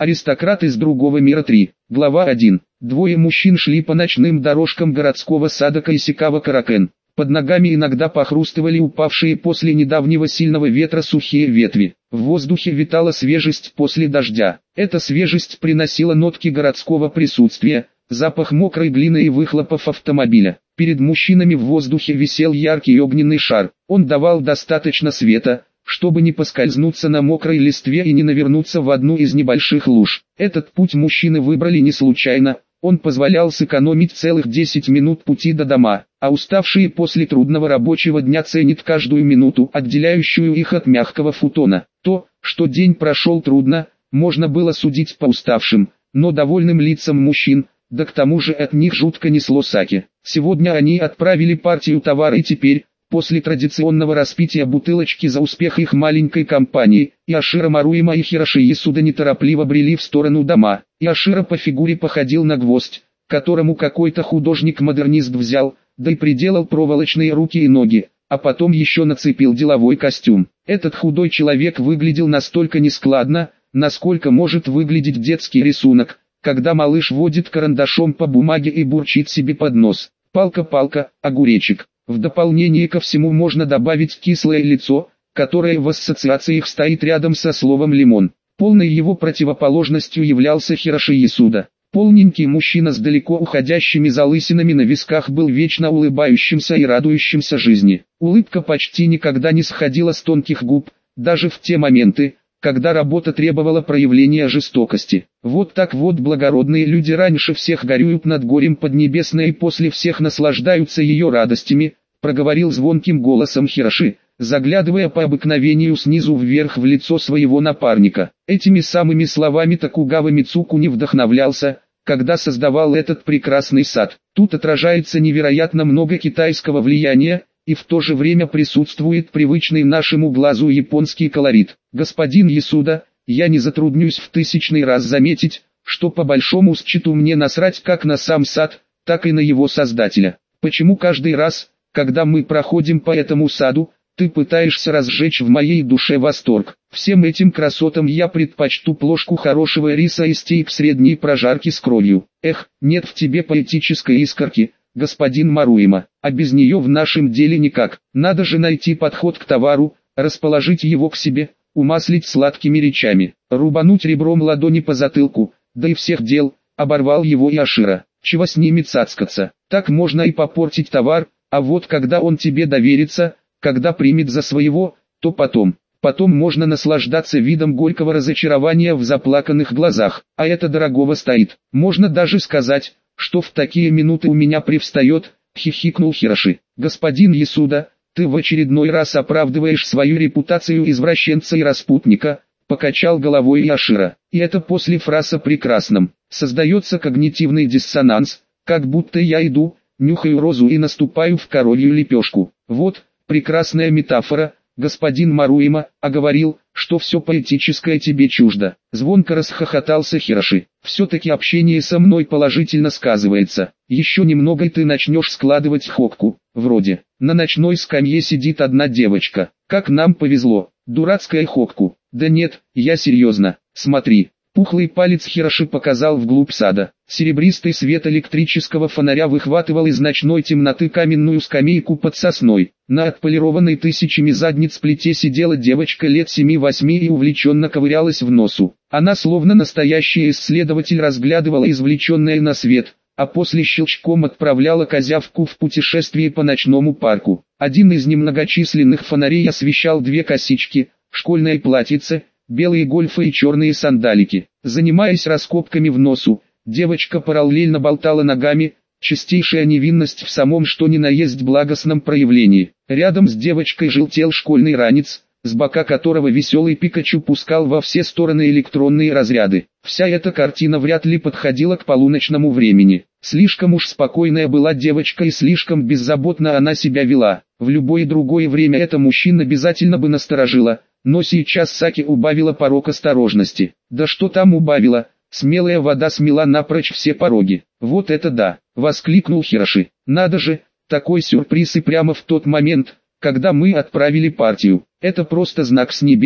Аристократ из другого мира 3. Глава 1. Двое мужчин шли по ночным дорожкам городского сада Кайсикава-Каракен. Под ногами иногда похрустывали упавшие после недавнего сильного ветра сухие ветви. В воздухе витала свежесть после дождя. Эта свежесть приносила нотки городского присутствия, запах мокрой глины и выхлопов автомобиля. Перед мужчинами в воздухе висел яркий огненный шар. Он давал достаточно света, чтобы не поскользнуться на мокрой листве и не навернуться в одну из небольших луж. Этот путь мужчины выбрали не случайно, он позволял сэкономить целых 10 минут пути до дома, а уставшие после трудного рабочего дня ценят каждую минуту, отделяющую их от мягкого футона. То, что день прошел трудно, можно было судить по уставшим, но довольным лицам мужчин, да к тому же от них жутко несло саке. Сегодня они отправили партию товара и теперь, после традиционного распития бутылочки за успех их маленькой компании, Иоширо Маруяма и Хироши Ясуда неторопливо брели в сторону дома. Иоширо по фигуре походил на гвоздь, которому какой-то художник-модернист взял, да и приделал проволочные руки и ноги, а потом еще нацепил деловой костюм. Этот худой человек выглядел настолько нескладно, насколько может выглядеть детский рисунок, когда малыш водит карандашом по бумаге и бурчит себе под нос: «Палка-палка, огуречек». В дополнение ко всему можно добавить кислое лицо, которое в ассоциациях стоит рядом со словом «лимон». Полной его противоположностью являлся Хироши Ясуда. Полненький мужчина с далеко уходящими залысинами на висках был вечно улыбающимся и радующимся жизни. Улыбка почти никогда не сходила с тонких губ, даже в те моменты, когда работа требовала проявления жестокости. Вот так вот благородные люди раньше всех горюют над горем Поднебесной и после всех наслаждаются ее радостями, проговорил звонким голосом Хироши, заглядывая по обыкновению снизу вверх в лицо своего напарника. Этими самыми словами Токугава Мицуку вдохновлялся, когда создавал этот прекрасный сад. Тут отражается невероятно много китайского влияния, и в то же время присутствует привычный нашему глазу японский колорит. Господин Ясуда, я не затруднюсь в 1000-й раз заметить, что по большому счету мне насрать как на сам сад, так и на его создателя. Почему каждый раз, когда мы проходим по этому саду, ты пытаешься разжечь в моей душе восторг? Всем этим красотам я предпочту плошку хорошего риса и стейк средней прожарки с кровью. Эх, нет в тебе поэтической искорки, господин Маруяма, а без нее в нашем деле никак. Надо же найти подход к товару, расположить его к себе, умаслить сладкими речами, рубануть ребром ладони по затылку, да и всех дел, оборвал его Иоширо. Чего с ними цацкаться? Так можно и попортить товар, а вот когда он тебе доверится, когда примет за своего, то потом можно наслаждаться видом горького разочарования в заплаканных глазах, а это дорогого стоит. Можно даже сказать, что в такие минуты у меня привстает, хихикнул Хироши. Господин Ясуда, ты в очередной раз оправдываешь свою репутацию извращенца и распутника, покачал головой Иоширо. И это после фраз о прекрасном. Создается когнитивный диссонанс, как будто я иду, нюхаю розу и наступаю в коровью лепешку. Вот, прекрасная метафора, господин Маруяма, а говорил, что все поэтическое тебе чуждо. Звонко расхохотался Хироши. Все-таки общение со мной положительно сказывается. Еще немного и ты начнешь складывать хокку. Вроде, на ночной скамье сидит одна девочка. Как нам повезло. Дурацкая хокку. Да нет, я серьезно. Смотри. Пухлый палец Хироши показал вглубь сада. Серебристый свет электрического фонаря выхватывал из ночной темноты каменную скамейку под сосной. На отполированной тысячами задниц плите сидела девочка лет 7-8 и увлеченно ковырялась в носу. Она словно настоящий исследователь разглядывала извлеченное на свет, а после щелчком отправляла козявку в путешествие по ночному парку. Один из немногочисленных фонарей освещал две косички, школьное платьице, белые гольфы и черные сандалики. Занимаясь раскопками в носу, девочка параллельно болтала ногами, чистейшая невинность в самом что ни на есть благостном проявлении. Рядом с девочкой желтел школьный ранец, с бока которого веселый Пикачу пускал во все стороны электронные разряды. Вся эта картина вряд ли подходила к полуночному времени. Слишком уж спокойная была девочка и слишком беззаботно она себя вела. В любое другое время это мужчин обязательно бы насторожило, но сейчас Саки убавила порог осторожности. Да что там убавила, смелая вода смела напрочь все пороги. Вот это да, воскликнул Хироши. Надо же, такой сюрприз и прямо в тот момент, когда мы отправили партию. Это просто знак с небес,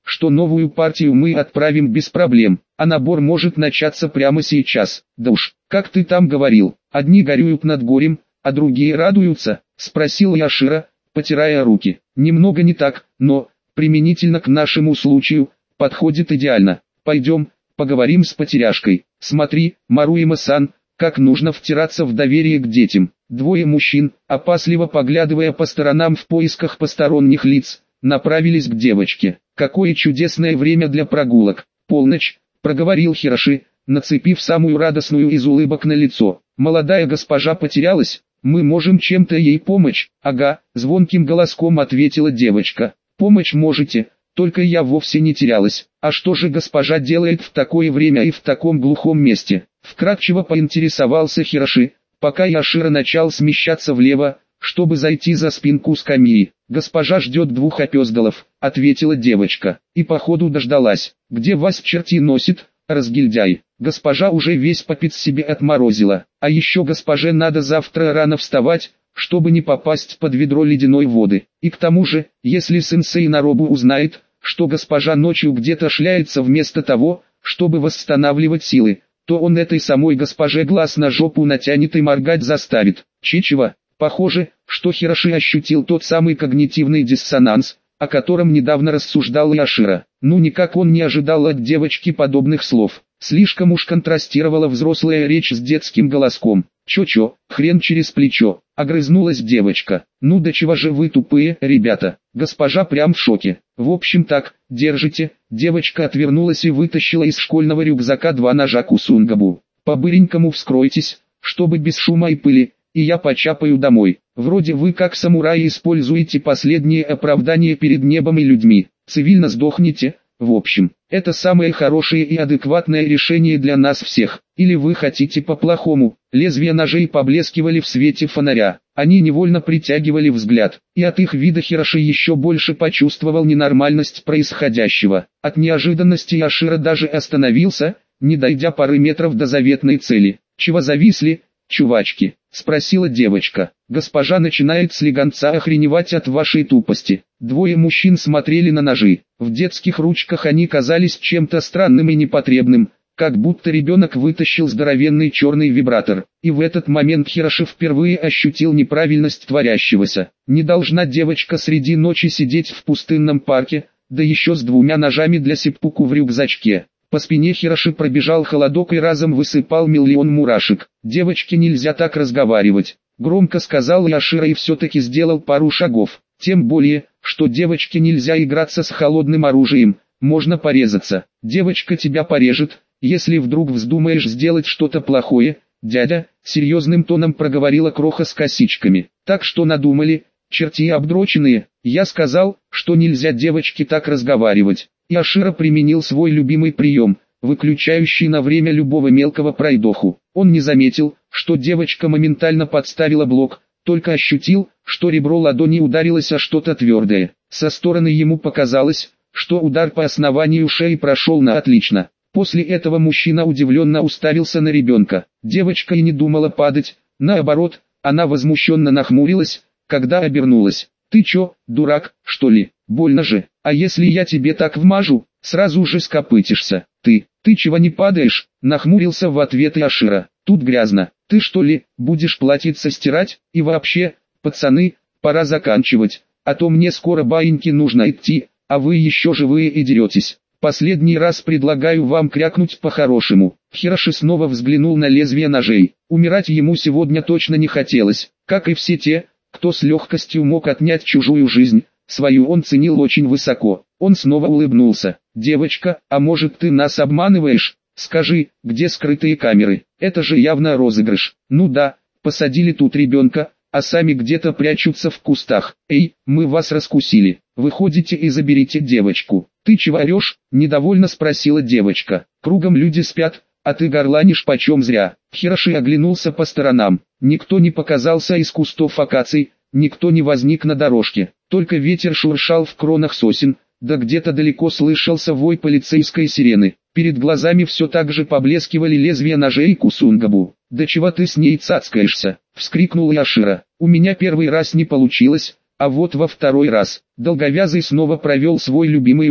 что новую партию мы отправим без проблем, а набор может начаться прямо сейчас. Да уж, как ты там говорил, одни горюют над горем, а другие радуются, спросил Яшира, потирая руки. Немного не так, но, применительно к нашему случаю, подходит идеально. Пойдем, поговорим с потеряшкой. Смотри, Маруима-сан, как нужно втираться в доверие к детям. Двое мужчин, опасливо поглядывая по сторонам в поисках посторонних лиц, направились к девочке. Какое чудесное время для прогулок. Полночь, проговорил Хироши, нацепив самую радостную из улыбок на лицо. Молодая госпожа потерялась, мы можем чем-то ей помочь. Ага, звонким голоском ответила девочка. Помочь можете, только я вовсе не терялась. А что же госпожа делает в такое время и в таком глухом месте? Вкратчиво поинтересовался Хироши, пока Яшира начал смещаться влево, чтобы зайти за спинку скамьи. «Госпожа ждет двух опездалов», — ответила девочка, и походу дождалась. «Где вас черти носит, разгильдяй? Госпожа уже весь попит себе отморозила, а еще госпоже надо завтра рано вставать, чтобы не попасть под ведро ледяной воды. И к тому же, если сенсей Наробу узнает, что госпожа ночью где-то шляется вместо того, чтобы восстанавливать силы, то он этой самой госпоже глаз на жопу натянет и моргать заставит. Чичева». Похоже, что Хироши ощутил тот самый когнитивный диссонанс, о котором недавно рассуждал Яшира. Ну никак он не ожидал от девочки подобных слов. Слишком уж контрастировала взрослая речь с детским голоском. «Чё-чё, хрен через плечо», — огрызнулась девочка. «Ну до чего же вы тупые, ребята?» Госпожа прям в шоке. «В общем так, держите». Девочка отвернулась и вытащила из школьного рюкзака два ножа Кусунгабу. «По-быренькому вскройтесь, чтобы без шума и пыли, и я почапаю домой. Вроде вы как самураи используете последние оправдания перед небом и людьми. Цивильно сдохните. В общем, это самое хорошее и адекватное решение для нас всех. Или вы хотите по-плохому?» Лезвия ножей поблескивали в свете фонаря. Они невольно притягивали взгляд, и от их вида Хироши еще больше почувствовал ненормальность происходящего. От неожиданности Яшира даже остановился, не дойдя пары метров до заветной цели. «Чего зависли, чувачки?» — спросила девочка. «Госпожа начинает слегонца охреневать от вашей тупости». Двое мужчин смотрели на ножи. В детских ручках они казались чем-то странным и непотребным, как будто ребенок вытащил здоровенный черный вибратор. И в этот момент Хироши впервые ощутил неправильность творящегося. Не должна девочка среди ночи сидеть в пустынном парке, да еще с двумя ножами для сеппуку в рюкзачке. По спине Хироши пробежал холодок и разом высыпал миллион мурашек. «Девочке нельзя так разговаривать», — громко сказал Яшира и все-таки сделал пару шагов. «Тем более, что девочке нельзя играться с холодным оружием, можно порезаться. Девочка тебя порежет, если вдруг вздумаешь сделать что-то плохое, дядя», — серьезным тоном проговорила кроха с косичками. «Так что надумали, черти обдроченные?» «Я сказал, что нельзя девочке так разговаривать». Яшира применил свой любимый прием, выключающий на время любого мелкого пройдоху. Он не заметил, что девочка моментально подставила блок, только ощутил, что ребро ладони ударилось о что-то твердое. Со стороны ему показалось, что удар по основанию шеи прошел на отлично. После этого мужчина удивленно уставился на ребенка. Девочка и не думала падать, наоборот, она возмущенно нахмурилась, когда обернулась. «Ты чё, дурак, что ли? Больно же, а если я тебе так вмажу, сразу же скопытишься. Ты чего не падаешь?» — нахмурился в ответ Яшира. «Тут грязно, ты что ли, будешь платьице стирать? И вообще, пацаны, пора заканчивать, а то мне скоро баиньки нужно идти, а вы еще живые и деретесь. Последний раз предлагаю вам крякнуть по-хорошему». Хироши снова взглянул на лезвие ножей. Умирать ему сегодня точно не хотелось, как и все те, кто с легкостью мог отнять чужую жизнь. Свою он ценил очень высоко. Он снова улыбнулся. «Девочка, а может ты нас обманываешь? Скажи, где скрытые камеры? Это же явно розыгрыш». «Ну да, посадили тут ребенка, а сами где-то прячутся в кустах. Эй, мы вас раскусили. Выходите и заберите девочку». «Ты чего орешь?» – недовольно спросила девочка. «Кругом люди спят, а ты горланишь почем зря». Хироши оглянулся по сторонам. Никто не показался из кустов акаций, никто не возник на дорожке. Только ветер шуршал в кронах сосен, да где-то далеко слышался вой полицейской сирены. Перед глазами все так же поблескивали лезвия ножей Кусунгабу. «Да чего ты с ней цацкаешься?» — вскрикнул Яшира. «У меня первый раз не получилось, а вот во второй раз». Долговязый снова провел свой любимый удар.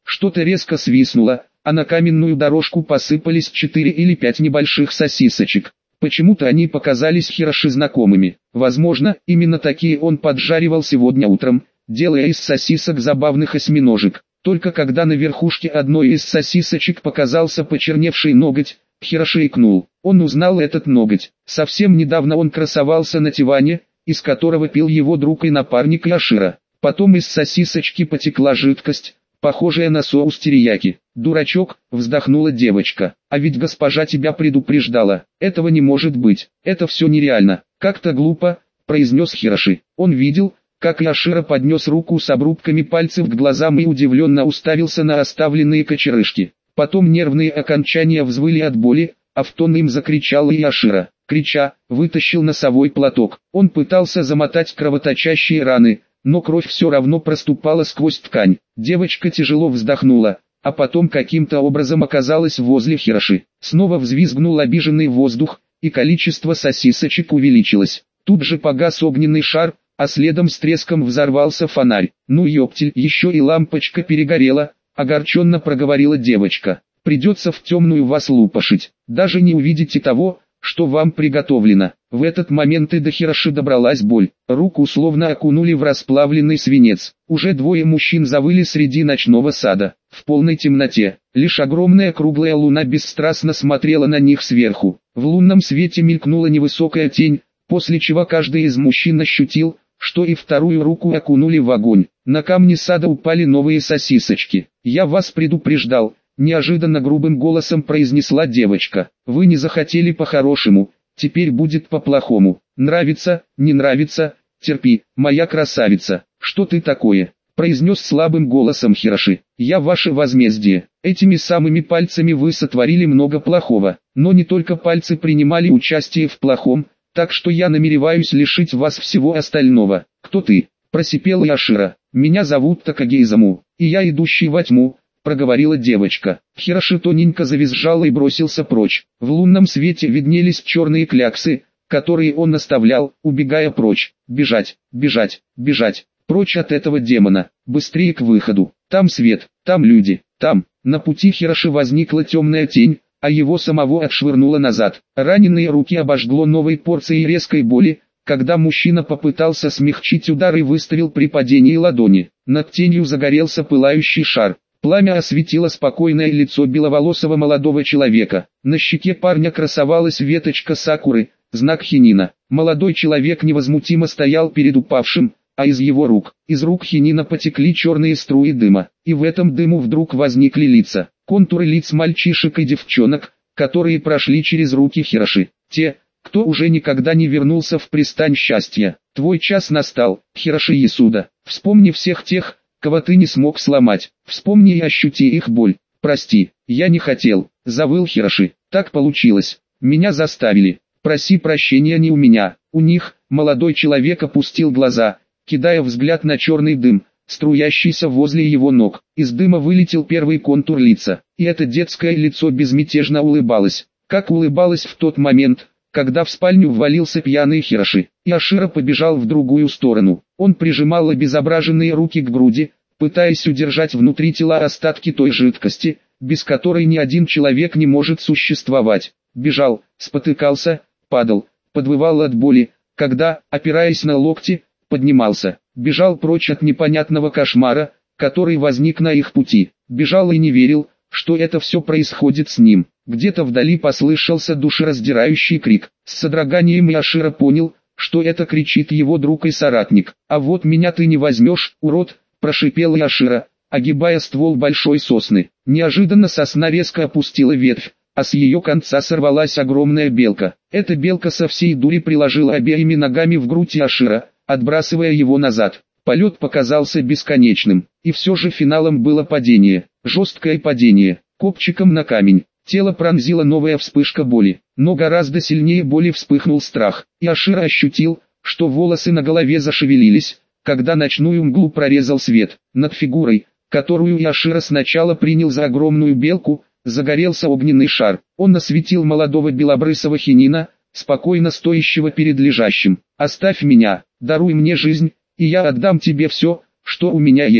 Что-то резко свистнуло, а на каменную дорожку посыпались 4 или 5 небольших сосисочек. Почему-то они показались Хироши знакомыми. Возможно, именно такие он поджаривал сегодня утром, делая из сосисок забавных осьминожек. Только когда на верхушке одной из сосисочек показался почерневший ноготь, Хироши икнул. Он узнал этот ноготь. Совсем недавно он красовался на диване, из которого пил его друг и напарник Яшира. Потом из сосисочки потекла жидкость, похожая на соус терияки. «Дурачок», вздохнула девочка, «а ведь госпожа тебя предупреждала. Этого не может быть, это все нереально». «Как-то глупо», произнес Хироши. Он видел, как Яшира поднес руку с обрубками пальцев к глазам и удивленно уставился на оставленные кочерышки. Потом нервные окончания взвыли от боли, а в тон им закричал и Яшира. Крича, вытащил носовой платок. Он пытался замотать кровоточащие раны, но кровь все равно проступала сквозь ткань. Девочка тяжело вздохнула, а потом каким-то образом оказалась возле Хироши. Снова взвизгнул обиженный воздух, и количество сосисочек увеличилось. Тут же погас огненный шар, а следом с треском взорвался фонарь. «Ну ёптель, еще и лампочка перегорела», — огорченно проговорила девочка. «Придется в темную вас лупашить, даже не увидите того, что вам приготовлено». В этот момент и до Хироши добралась боль. Руку словно окунули в расплавленный свинец. Уже двое мужчин завыли среди ночного сада. В полной темноте, лишь огромная круглая луна бесстрастно смотрела на них сверху. В лунном свете мелькнула невысокая тень, после чего каждый из мужчин ощутил, что и вторую руку окунули в огонь. На камни сада упали новые сосисочки. «Я вас предупреждал», — неожиданно грубым голосом произнесла девочка. «Вы не захотели по-хорошему, теперь будет по-плохому. Нравится, не нравится, терпи, моя красавица». «Что ты такое?» — произнес слабым голосом Хироши. «Я ваше возмездие. Этими самыми пальцами вы сотворили много плохого, но не только пальцы принимали участие в плохом, так что я намереваюсь лишить вас всего остального». «Кто ты?» — просипел Яшира. «Меня зовут Такагейзаму, и я идущий во тьму», — проговорила девочка. Хироши тоненько завизжал и бросился прочь. В лунном свете виднелись черные кляксы, которые он наставлял, убегая прочь. Бежать, бежать, бежать, прочь от этого демона, быстрее к выходу. Там свет, там люди, там. На пути Хироши возникла темная тень, а его самого отшвырнуло назад. Раненые руки обожгло новой порцией резкой боли, когда мужчина попытался смягчить удар и выставил при падении ладони. Над тенью загорелся пылающий шар. Пламя осветило спокойное лицо беловолосого молодого человека. На щеке парня красовалась веточка сакуры, знак хинина. Молодой человек невозмутимо стоял перед упавшим, а из его рук, из рук хинина потекли черные струи дыма. И в этом дыму вдруг возникли лица. Контуры лиц мальчишек и девчонок, которые прошли через руки Хироши. Те, кто уже никогда не вернулся в пристань счастья. «Твой час настал, Хироши Ясуда. Вспомни всех тех, кого ты не смог сломать. Вспомни и ощути их боль. Прости, я не хотел», — завыл Хироши. «Так получилось. Меня заставили. Проси прощения не у меня, у них». Молодой человек опустил глаза, кидая взгляд на черный дым, струящийся возле его ног. Из дыма вылетел первый контур лица, и это детское лицо безмятежно улыбалось, как улыбалось в тот момент, когда в спальню ввалился пьяный Хироши. Яшира побежал в другую сторону. Он прижимал обезображенные руки к груди, пытаясь удержать внутри тела остатки той жидкости, без которой ни один человек не может существовать. Бежал, спотыкался, падал, подвывал от боли, когда, опираясь на локти, поднимался. Бежал прочь от непонятного кошмара, который возник на их пути. Бежал и не верил, что это все происходит с ним. Где-то вдали послышался душераздирающий крик. С содроганием Яшира понял, что это кричит его друг и соратник. «А вот меня ты не возьмешь, урод!» – прошипел Яшира, огибая ствол большой сосны. Неожиданно сосна резко опустила ветвь, а с ее конца сорвалась огромная белка. Эта белка со всей дури приложила обеими ногами в грудь Яшира, отбрасывая его назад. Полет показался бесконечным, и все же финалом было падение, жесткое падение, копчиком на камень. Тело пронзила новая вспышка боли, но гораздо сильнее боли вспыхнул страх. Яшира ощутил, что волосы на голове зашевелились, когда ночную мглу прорезал свет. Над фигурой, которую Яшира сначала принял за огромную белку, загорелся огненный шар. Он осветил молодого белобрысого хинина, спокойно стоящего перед лежащим. «Оставь меня, даруй мне жизнь, и я отдам тебе все, что у меня есть».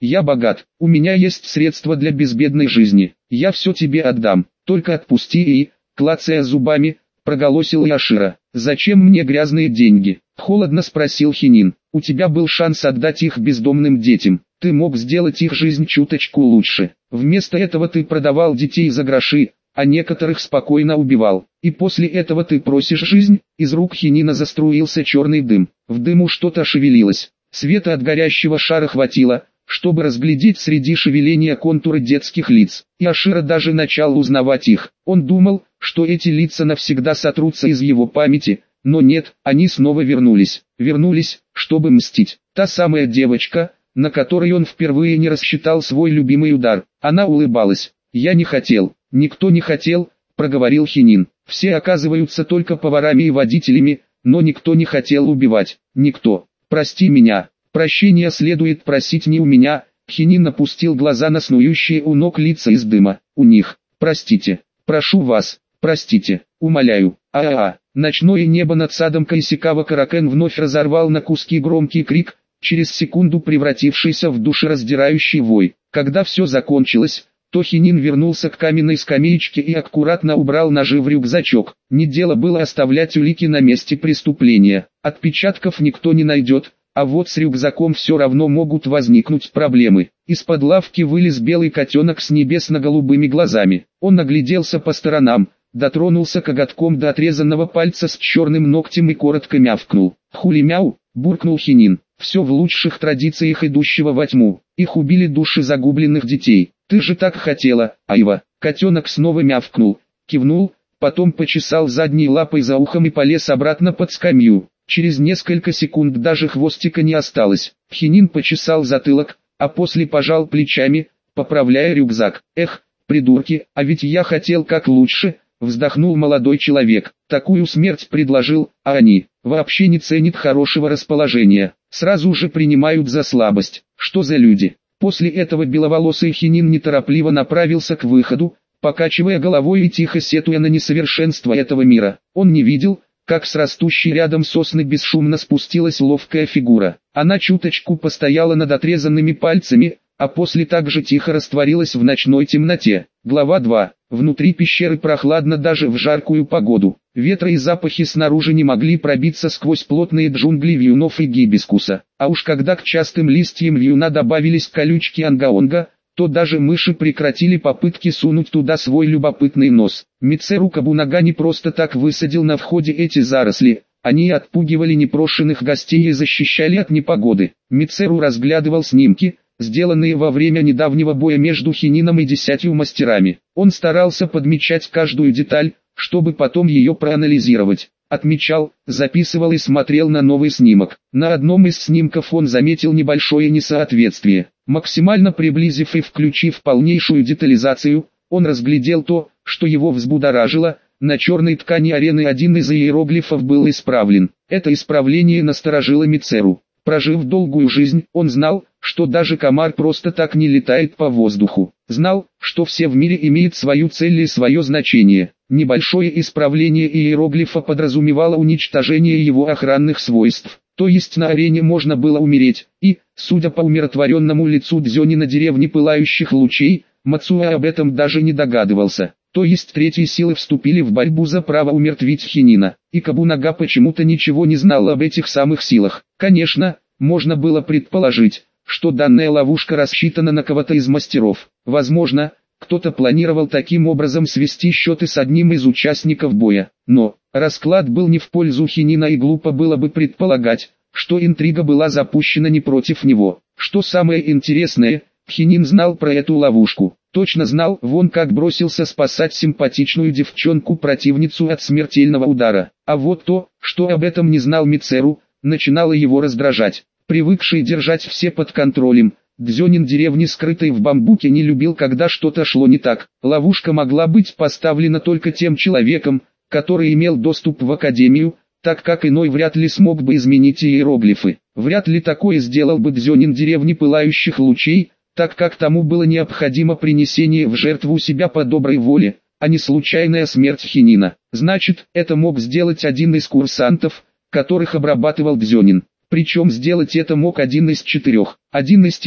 Я богат, у меня есть средства для безбедной жизни, я все тебе отдам, только отпусти и, клацая зубами, проголосил Яшира. «Зачем мне грязные деньги?» – холодно спросил Хинин. «У тебя был шанс отдать их бездомным детям, ты мог сделать их жизнь чуточку лучше. Вместо этого ты продавал детей за гроши, а некоторых спокойно убивал. И после этого ты просишь жизнь?» Из рук Хинина заструился черный дым. В дыму что-то шевелилось. Света от горящего шара хватило, чтобы разглядеть среди шевеления контуры детских лиц. Яшира даже начал узнавать их. Он думал, что эти лица навсегда сотрутся из его памяти, но нет, они снова вернулись. Вернулись, чтобы мстить. Та самая девочка, на которой он впервые не рассчитал свой любимый удар. Она улыбалась. «Я не хотел, никто не хотел», — проговорил Хинин. «Все оказываются только поварами и водителями, но никто не хотел убивать. Никто. Прости меня. Прощения следует просить не у меня». Хинин опустил глаза на снующие у ног лица из дыма. «У них. Простите. Прошу вас. Простите. Умоляю. Ночное небо над садом Кайсикава Каракен вновь разорвал на куски громкий крик, через секунду превратившийся в душераздирающий вой. Когда все закончилось, то Хинин вернулся к каменной скамеечке и аккуратно убрал ножи в рюкзачок. Не дело было оставлять улики на месте преступления. Отпечатков никто не найдет, а вот с рюкзаком все равно могут возникнуть проблемы. Из-под лавки вылез белый котенок с небесно-голубыми глазами. Он огляделся по сторонам, дотронулся коготком до отрезанного пальца с черным ногтем и коротко мявкнул. «Хули-мяу!» – буркнул Хинин. «Все в лучших традициях идущего во тьму. Их убили души загубленных детей. Ты же так хотела, Айва!» Котенок снова мявкнул, кивнул, потом почесал задней лапой за ухом и полез обратно под скамью. Через несколько секунд даже хвостика не осталось. Хинин почесал затылок, а после пожал плечами, поправляя рюкзак. «Эх, придурки, а ведь я хотел как лучше», — вздохнул молодой человек. «Такую смерть предложил, а они вообще не ценят хорошего расположения. Сразу же принимают за слабость. Что за люди?» После этого беловолосый Хинин неторопливо направился к выходу, покачивая головой и тихо сетуя на несовершенство этого мира. Он не видел, как с растущей рядом сосны бесшумно спустилась ловкая фигура. Она чуточку постояла над отрезанными пальцами, а после также тихо растворилась в ночной темноте. Глава 2. Внутри пещеры прохладно даже в жаркую погоду. Ветра и запахи снаружи не могли пробиться сквозь плотные джунгли вьюнов и гибискуса. А уж когда к частым листьям вьюна добавились колючки ангаонга, то даже мыши прекратили попытки сунуть туда свой любопытный нос. Мицеру Кабунага не просто так высадил на входе эти заросли, они отпугивали непрошенных гостей и защищали от непогоды. Мицеру разглядывал снимки, сделанные во время недавнего боя между Хинином и 10 мастерами. Он старался подмечать каждую деталь, чтобы потом ее проанализировать. Отмечал, записывал и смотрел на новый снимок. На одном из снимков он заметил небольшое несоответствие. Максимально приблизив и включив полнейшую детализацию, он разглядел то, что его взбудоражило. На черной ткани арены один из иероглифов был исправлен. Это исправление насторожило Мицеру. Прожив долгую жизнь, он знал, что даже комар просто так не летает по воздуху. Знал, что все в мире имеют свою цель и свое значение. Небольшое исправление иероглифа подразумевало уничтожение его охранных свойств. То есть на арене можно было умереть, и, судя по умиротворенному лицу Дзёнина деревни пылающих лучей, Мацуэ об этом даже не догадывался. То есть третьи силы вступили в борьбу за право умертвить Хинина, и Кабунага почему-то ничего не знал об этих самых силах. Конечно, можно было предположить, что данная ловушка рассчитана на кого-то из мастеров. Возможно, кто-то планировал таким образом свести счеты с одним из участников боя. Но расклад был не в пользу Хинина, и глупо было бы предполагать, что интрига была запущена не против него. Что самое интересное, Хинин знал про эту ловушку. Точно знал, вон как бросился спасать симпатичную девчонку-противницу от смертельного удара. А вот то, что об этом не знал Мицеру, начинало его раздражать. Привыкший держать все под контролем, Дзёнин деревни, скрытой в бамбуке, не любил, когда что-то шло не так. Ловушка могла быть поставлена только тем человеком, который имел доступ в академию, так как иной вряд ли смог бы изменить иероглифы. Вряд ли такое сделал бы Дзёнин деревни пылающих лучей, так как тому было необходимо принесение в жертву себя по доброй воле, а не случайная смерть Хинина. Значит, это мог сделать один из курсантов, которых обрабатывал Дзёнин. Причем сделать это мог один из 4. Один из тех,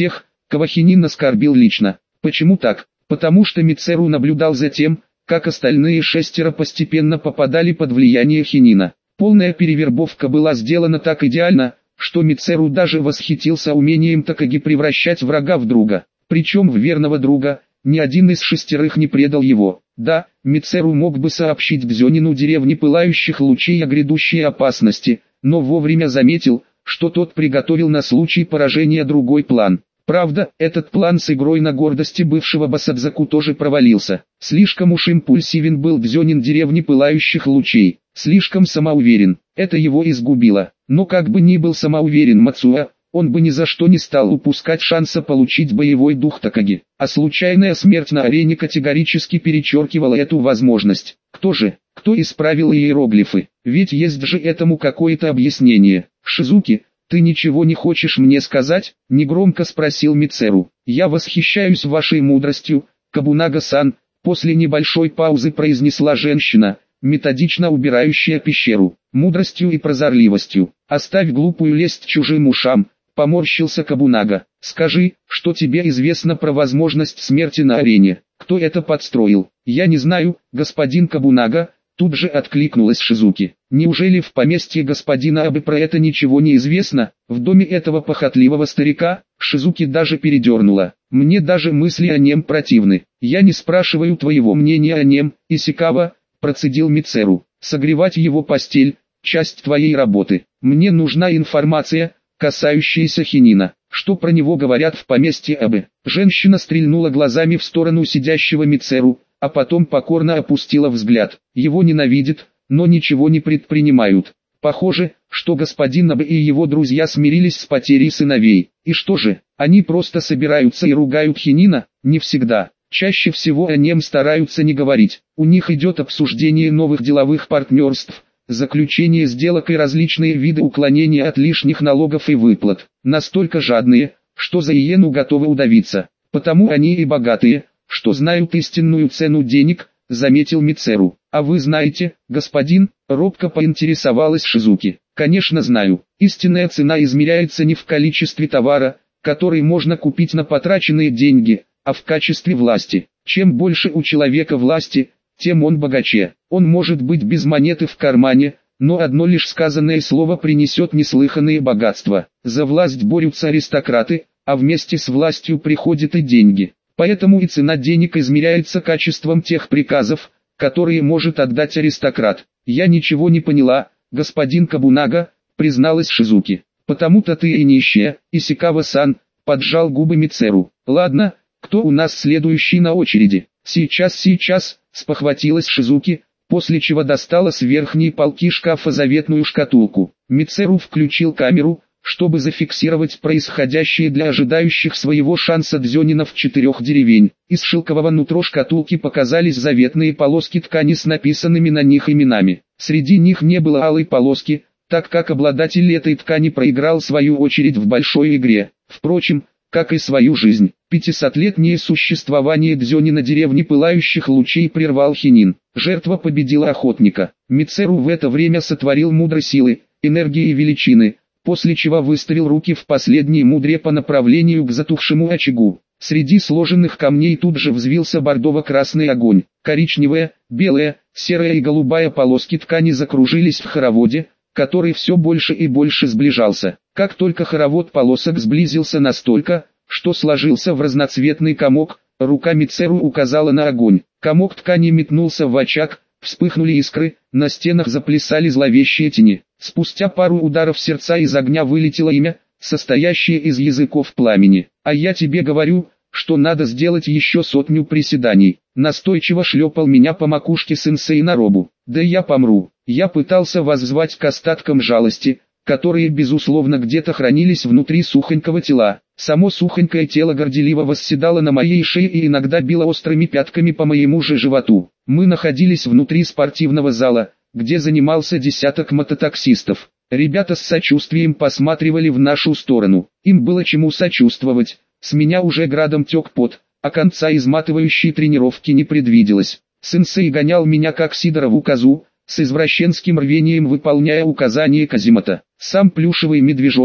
кого Хинин оскорбил лично. Почему так? Потому что Мицеру наблюдал за тем, как остальные 6 постепенно попадали под влияние Хинина. Полная перевербовка была сделана так идеально, что Мицеру даже восхитился умением Такаги превращать врага в друга. Причем в верного друга, ни один из 6 не предал его. Да, Мицеру мог бы сообщить Бзёнину деревне пылающих лучей о грядущей опасности, но вовремя заметил, что тот приготовил на случай поражения другой план. Правда, этот план с игрой на гордости бывшего Басадзаку тоже провалился. Слишком уж импульсивен был Бзёнин деревни пылающих лучей, слишком самоуверен, это его изгубило. Но как бы ни был самоуверен Мацуэ, он бы ни за что не стал упускать шанса получить боевой дух Такаги. А случайная смерть на арене категорически перечеркивала эту возможность. Кто исправил иероглифы? Ведь есть же этому какое-то объяснение. Шизуки, ты ничего не хочешь мне сказать? Негромко спросил Мицеру. Я восхищаюсь вашей мудростью, Кабунага-сан, после небольшой паузы произнесла женщина, методично убирающая пещеру. Мудростью и прозорливостью. Оставь глупую лесть чужим ушам, поморщился Кабунага. Скажи, что тебе известно про возможность смерти на арене. Кто это подстроил? Я не знаю, господин Кабунага. Тут же откликнулась Шизуки. Неужели в поместье господина Абы про это ничего не известно? В доме этого похотливого старика? Шизуки даже передернула. Мне даже мысли о нем противны. Я не спрашиваю твоего мнения о нем, Исикава, процедил Мицеру. Согревать его постель – часть твоей работы. Мне нужна информация, касающаяся Хинина. Что про него говорят в поместье Абы? Женщина стрельнула глазами в сторону сидящего Мицеру, а потом покорно опустила взгляд. Его ненавидят, но ничего не предпринимают. Похоже, что господин Абе и его друзья смирились с потерей сыновей. И что же, они просто собираются и ругают Хинина? Не всегда. Чаще всего о нем стараются не говорить. У них идет обсуждение новых деловых партнерств, заключение сделок и различные виды уклонения от лишних налогов и выплат. Настолько жадные, что за иену готовы удавиться. Потому они и богатые, что знают истинную цену денег, заметил Мицеру. А вы знаете, господин, робко поинтересовалась Шизуки. Конечно знаю, истинная цена измеряется не в количестве товара, который можно купить на потраченные деньги, а в качестве власти. Чем больше у человека власти, тем он богаче. Он может быть без монеты в кармане, но одно лишь сказанное слово принесет неслыханные богатства. За власть борются аристократы, а вместе с властью приходят и деньги. Поэтому и цена денег измеряется качеством тех приказов, которые может отдать аристократ. Я ничего не поняла, господин Кабунага, призналась Шизуки. Потому-то ты и нищая, Исикава-сан, поджал губы Мицеру. Ладно, кто у нас следующий на очереди? Сейчас, спохватилась Шизуки, после чего достала с верхней полки шкафа заветную шкатулку. Мицеру включил камеру, чтобы зафиксировать происходящее для ожидающих своего шанса дзёнинов 4 деревень. Из шелкового нутра шкатулки показались заветные полоски ткани с написанными на них именами. Среди них не было алой полоски, так как обладатель этой ткани проиграл свою очередь в большой игре. Впрочем, как и свою жизнь. 500-летнее существование дзёнина деревни пылающих лучей прервал Хинин. Жертва победила охотника. Мицеру в это время сотворил мудрой силы, энергии и величины, после чего выставил руки в последней мудре по направлению к затухшему очагу. Среди сложенных камней тут же взвился бордово-красный огонь. Коричневая, белая, серая и голубая полоски ткани закружились в хороводе, который все больше и больше сближался. Как только хоровод полосок сблизился настолько, что сложился в разноцветный комок, рука Мицеру указала на огонь. Комок ткани метнулся в очаг, вспыхнули искры, на стенах заплясали зловещие тени. Спустя пару ударов сердца из огня вылетело имя, состоящее из языков пламени. А я тебе говорю, что надо сделать еще 100 приседаний. Настойчиво шлепал меня по макушке сенсей Наробу. Да я помру. Я пытался воззвать к остаткам жалости, которые безусловно где-то хранились внутри сухонького тела. Само сухонькое тело горделиво восседало на моей шее и иногда било острыми пятками по моему же животу. Мы находились внутри спортивного зала, где занимался десяток мототаксистов. Ребята с сочувствием посматривали в нашу сторону. Им было чему сочувствовать. С меня уже градом тек пот, а конца изматывающей тренировки не предвиделось. Сенсей гонял меня как Сидорову козу, с извращенским рвением выполняя указания Казимата. Сам плюшевый медвежонок,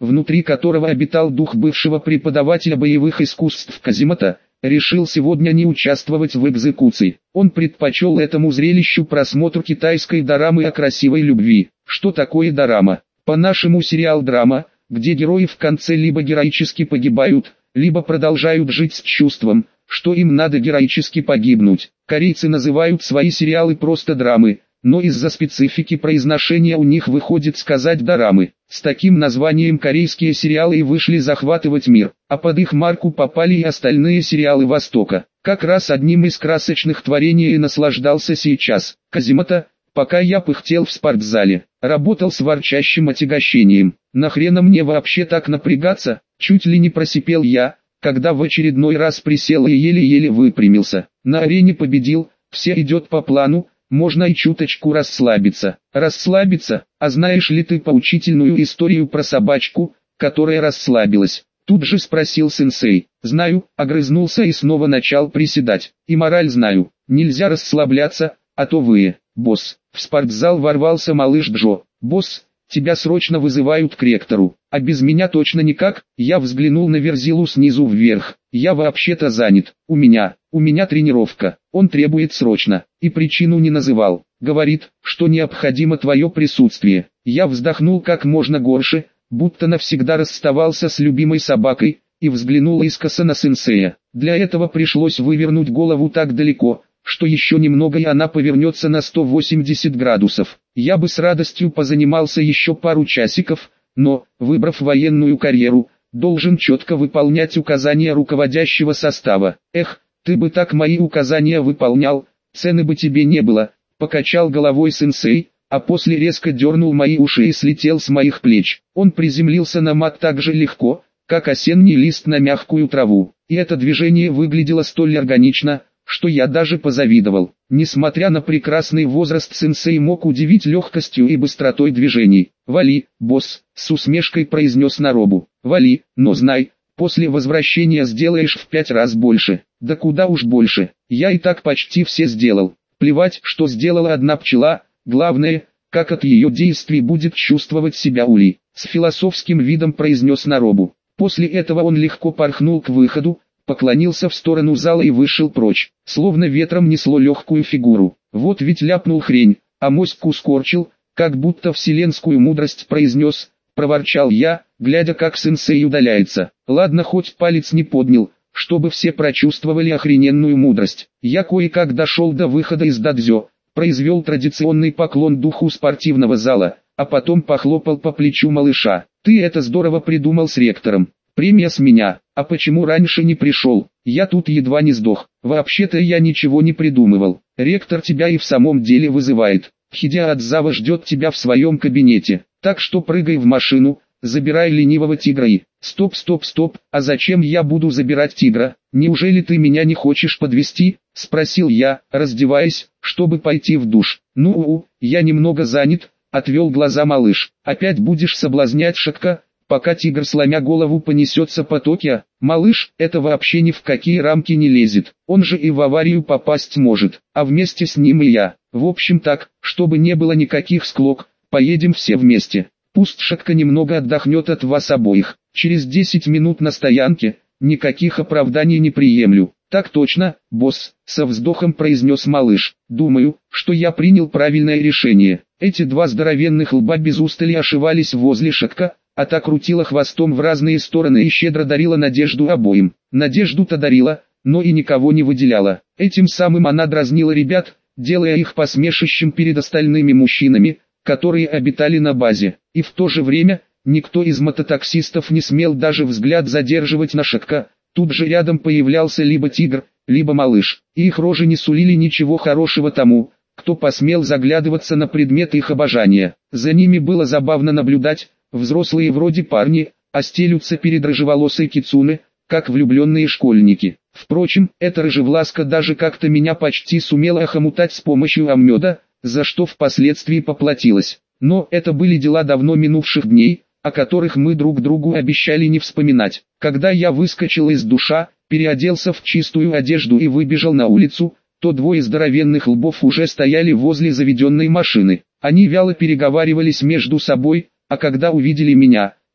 внутри которого обитал дух бывшего преподавателя боевых искусств Казимата, решил сегодня не участвовать в экзекуции. Он предпочел этому зрелищу просмотр китайской дорамы о красивой любви. Что такое дорама? По-нашему сериал-драма, где герои в конце либо героически погибают, либо продолжают жить с чувством, что им надо героически погибнуть. Корейцы называют свои сериалы просто драмы, но из-за специфики произношения у них выходит сказать дорамы. С таким названием корейские сериалы и вышли захватывать мир, а под их марку попали и остальные сериалы Востока. Как раз одним из красочных творений и наслаждался сейчас. Казимата, пока я пыхтел в спортзале, работал с ворчащим отягощением. Нахрена мне вообще так напрягаться, чуть ли не просипел я, когда в очередной раз присел и еле-еле выпрямился. На арене победил, все идет по плану, можно и чуточку расслабиться. Расслабиться, а знаешь ли ты поучительную историю про собачку, которая расслабилась? Тут же спросил сенсей. Знаю, огрызнулся и снова начал приседать. И мораль знаю, нельзя расслабляться, а то вы, босс. В спортзал ворвался малыш Джо. Босс, тебя срочно вызывают к ректору. А без меня точно никак. Я взглянул на Верзилу снизу вверх. Я вообще-то занят. У меня тренировка. Он требует срочно. И причину не называл. Говорит, что необходимо твое присутствие. Я вздохнул как можно горше, будто навсегда расставался с любимой собакой, и взглянул искоса на сенсея. Для этого пришлось вывернуть голову так далеко, что еще немного и она повернется на 180 градусов. Я бы с радостью позанимался еще пару часиков, но, выбрав военную карьеру, должен четко выполнять указания руководящего состава. Эх, ты бы так мои указания выполнял, цены бы тебе не было, покачал головой сенсей, а после резко дернул мои уши и слетел с моих плеч. Он приземлился на мат так же легко, как осенний лист на мягкую траву, и это движение выглядело столь органично, что я даже позавидовал. Несмотря на прекрасный возраст, сенсей мог удивить легкостью и быстротой движений. «Вали, босс», — с усмешкой произнес Наробу. «Вали, но знай, после возвращения сделаешь в 5 раз больше». «Да куда уж больше, я и так почти все сделал. Плевать, что сделала одна пчела, главное, как от ее действий будет чувствовать себя улей», — с философским видом произнес Наробу. После этого он легко порхнул к выходу, поклонился в сторону зала и вышел прочь, словно ветром несло легкую фигуру. Вот ведь ляпнул хрень, а моську скорчил, как будто вселенскую мудрость произнес, проворчал я, глядя как сенсей удаляется. Ладно, хоть палец не поднял, чтобы все прочувствовали охрененную мудрость. Я кое-как дошел до выхода из дадзё, произвел традиционный поклон духу спортивного зала, а потом похлопал по плечу малыша. «Ты это здорово придумал с ректором. Премия с меня. А почему раньше не пришел? Я тут едва не сдох. Вообще-то я ничего не придумывал. Ректор тебя и в самом деле вызывает. Хидиадзава ждет тебя в своем кабинете. Так что прыгай в машину, забирай ленивого тигра и...» Стоп, а зачем я буду забирать тигра? Неужели ты меня не хочешь подвезти? Спросил я, раздеваясь, чтобы пойти в душ. Ну, я немного занят, отвел глаза малыш. Опять будешь соблазнять Шакка, пока тигр сломя голову понесется по Токио? Малыш, это вообще ни в какие рамки не лезет. Он же и в аварию попасть может, а вместе с ним и я. В общем так, чтобы не было никаких склок, поедем все вместе. Пусть Шакка немного отдохнет от вас обоих. Через 10 минут на стоянке, никаких оправданий не приемлю. Так точно, босс, со вздохом произнес малыш. Думаю, что я принял правильное решение. Эти два здоровенных лба без устали ошивались возле Шакка, а та крутила хвостом в разные стороны и щедро дарила надежду обоим. Надежду-то дарила, но и никого не выделяла. Этим самым она дразнила ребят, делая их посмешищем перед остальными мужчинами, которые обитали на базе. И в то же время, никто из мототаксистов не смел даже взгляд задерживать на Шакка. Тут же рядом появлялся либо тигр, либо малыш, и их рожи не сулили ничего хорошего тому, кто посмел заглядываться на предмет их обожания. За ними было забавно наблюдать, взрослые вроде парни, а стелются перед рыжеволосой кицуне, как влюбленные школьники. Впрочем, эта рыжевласка даже как-то меня почти сумела охомутать с помощью аммеда, за что впоследствии поплатилась. Но это были дела давно минувших дней, о которых мы друг другу обещали не вспоминать. Когда я выскочил из душа, переоделся в чистую одежду и выбежал на улицу, то двое здоровенных лбов уже стояли возле заведенной машины. Они вяло переговаривались между собой, а когда увидели меня,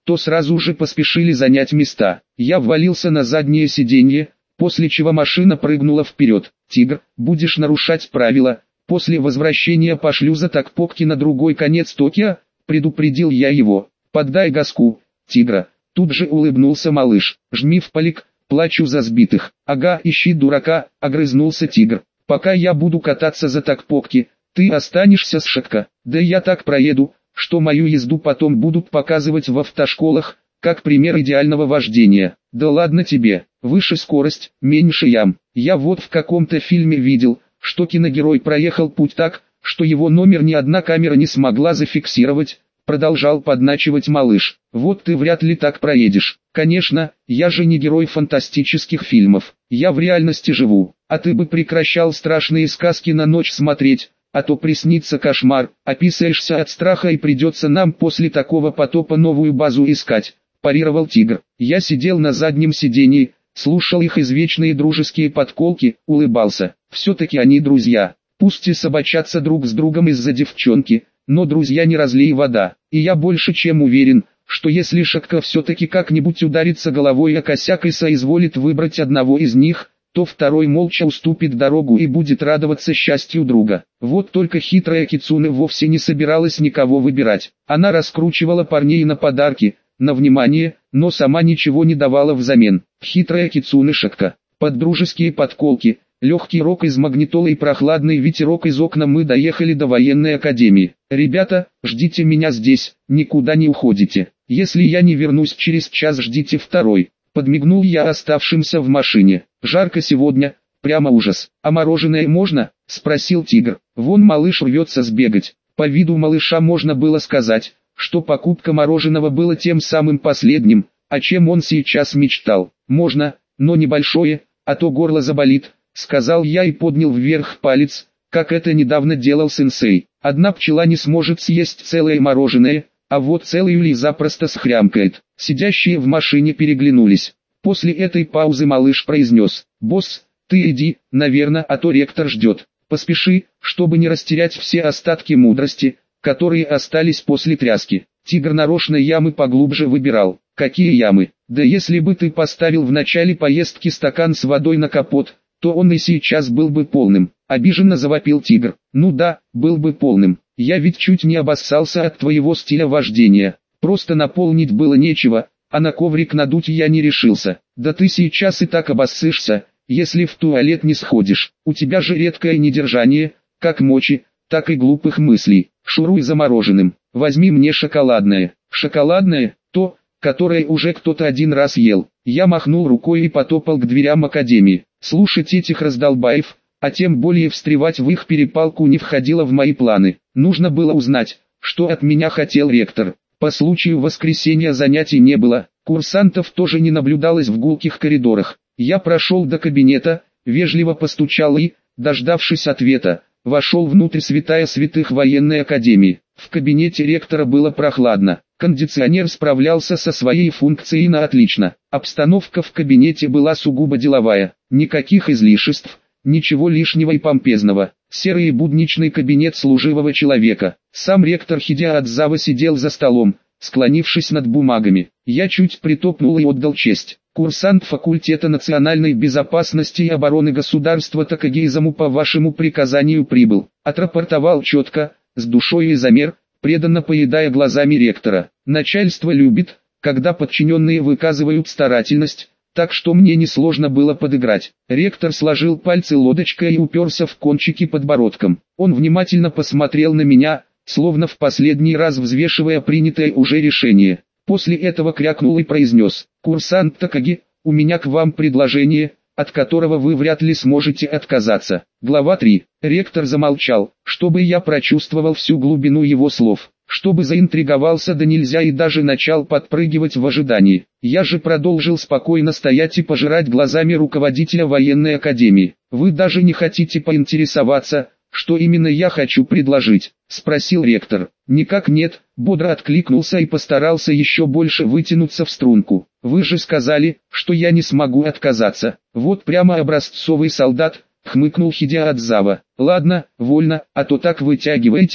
то сразу же поспешили занять места. Я ввалился на заднее сиденье, после чего машина прыгнула вперед. «Тигр, будешь нарушать правила, после возвращения пошлю за такпокки на другой конец Токио», предупредил я его. «Поддай газку, Тигра», тут же улыбнулся малыш. «Жми в полик, плачу за сбитых». «Ага, ищи дурака», огрызнулся Тигр. «Пока я буду кататься за такпокки, ты останешься с Шатка. Да я так проеду, что мою езду потом будут показывать в автошколах, как пример идеального вождения». «Да ладно тебе, выше скорость, меньше ям». Я вот в каком-то фильме видел, что киногерой проехал путь так, что его номер ни одна камера не смогла зафиксировать, продолжал подначивать малыш. «Вот ты вряд ли так проедешь». «Конечно, я же не герой фантастических фильмов, я в реальности живу, а ты бы прекращал страшные сказки на ночь смотреть, а то приснится кошмар, описаешься от страха и придется нам после такого потопа новую базу искать», парировал Тигр. Я сидел на заднем сидении, слушал их извечные дружеские подколки, улыбался. Все-таки они друзья, пусть и собачатся друг с другом из-за девчонки, но друзья не разлей вода. И я больше чем уверен, что если Шатка все-таки как-нибудь ударится головой о косяк и соизволит выбрать одного из них, то второй молча уступит дорогу и будет радоваться счастью друга. Вот только хитрая Кицуне вовсе не собиралась никого выбирать. Она раскручивала парней на подарки, на внимание, но сама ничего не давала взамен. Хитрая Кицуне Шатка. Под дружеские подколки, легкий рок из магнитолы и прохладный ветерок из окна мы доехали до военной академии. «Ребята, ждите меня здесь, никуда не уходите. Если я не вернусь через час, ждите второй». Подмигнул я оставшимся в машине. «Жарко сегодня, прямо ужас. А мороженое можно?» — спросил Тигр. «Вон малыш рвется сбегать». По виду малыша можно было сказать, что покупка мороженого была тем самым последним, о чем он сейчас мечтал. «Можно, но небольшое, а то горло заболит», — сказал я и поднял вверх палец, как это недавно делал сенсей. «Одна пчела не сможет съесть целое мороженое, а вот целый улей запросто схрямкает». Сидящие в машине переглянулись. После этой паузы малыш произнес: «Босс, ты иди, наверное, а то ректор ждет. Поспеши, чтобы не растерять все остатки мудрости, которые остались после тряски». Тигр нарочно ямы поглубже выбирал. «Какие ямы? Да если бы ты поставил в начале поездки стакан с водой на капот, то он и сейчас был бы полным», — обиженно завопил Тигр. «Ну да, был бы полным. Я ведь чуть не обоссался от твоего стиля вождения. Просто наполнить было нечего, а на коврик надуть я не решился. Да ты сейчас и так обоссышься, если в туалет не сходишь. У тебя же редкое недержание, как мочи, так и глупых мыслей. Шуруй за мороженым. Возьми мне шоколадное». «Шоколадное? То, которое уже кто-то один раз ел». Я махнул рукой и потопал к дверям академии. Слушать этих раздолбаев, а тем более встревать в их перепалку, не входило в мои планы. Нужно было узнать, что от меня хотел ректор. По случаю воскресенья занятий не было, курсантов тоже не наблюдалось в гулких коридорах. Я прошел до кабинета, вежливо постучал и, дождавшись ответа, вошел внутрь святая святых военной академии. В кабинете ректора было прохладно, кондиционер справлялся со своей функцией на отлично. Обстановка в кабинете была сугубо деловая, никаких излишеств, ничего лишнего и помпезного. Серый и будничный кабинет служивого человека. Сам ректор Хидеадзава сидел за столом, склонившись над бумагами. Я чуть притопнул и отдал честь. «Курсант факультета национальной безопасности и обороны государства Такагейзаму по вашему приказанию прибыл», — отрапортовал четко, с душой и замер, преданно поедая глазами ректора. «Начальство любит, когда подчиненные выказывают старательность, так что мне несложно было подыграть». Ректор сложил пальцы лодочкой и уперся в кончики подбородком. Он внимательно посмотрел на меня, словно в последний раз взвешивая принятое уже решение. После этого крякнул и произнес: «Курсант Такаги, у меня к вам предложение, от которого вы вряд ли сможете отказаться». Глава 3. Ректор замолчал, чтобы я прочувствовал всю глубину его слов, чтобы заинтриговался да нельзя и даже начал подпрыгивать в ожидании. Я же продолжил спокойно стоять и пожирать глазами руководителя военной академии. «Вы даже не хотите поинтересоваться, что именно я хочу предложить?» — спросил ректор. «Никак нет», — бодро откликнулся и постарался еще больше вытянуться в струнку. «Вы же сказали, что я не смогу отказаться». «Вот прямо образцовый солдат», — хмыкнул Хидеадзава. «Ладно, вольно, а то так вытягиваетесь,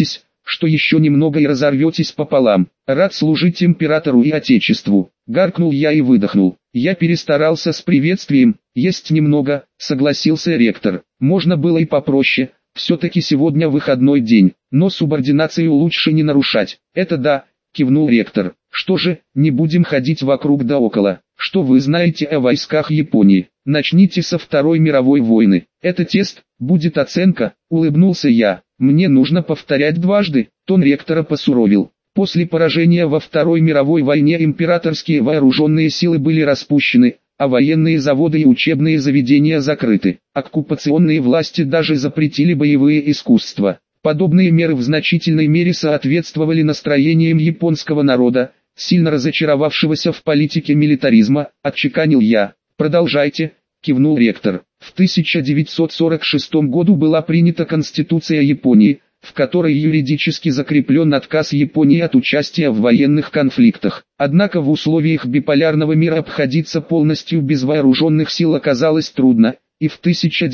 что еще немного и разорветесь пополам. Рад служить императору и отечеству. Гаркнул я и выдохнул. Я перестарался с приветствием, есть немного, согласился ректор. Можно было и попроще, все-таки сегодня выходной день, но субординацию лучше не нарушать. Это да, кивнул ректор. Что же, не будем ходить вокруг да около. Что вы знаете о войсках Японии? Начните со Второй мировой войны. Это тест, будет оценка, улыбнулся я. Мне нужно повторять дважды. Тон ректора посуровил. После поражения во Второй мировой войне императорские вооруженные силы были распущены, а военные заводы и учебные заведения закрыты. Оккупационные власти даже запретили боевые искусства. Подобные меры в значительной мере соответствовали настроениям японского народа, сильно разочаровавшегося в политике милитаризма, отчеканил я. Продолжайте, кивнул ректор. В 1946 году была принята Конституция Японии, в которой юридически закреплен отказ Японии от участия в военных конфликтах. Однако в условиях биполярного мира обходиться полностью без вооруженных сил оказалось трудно, и в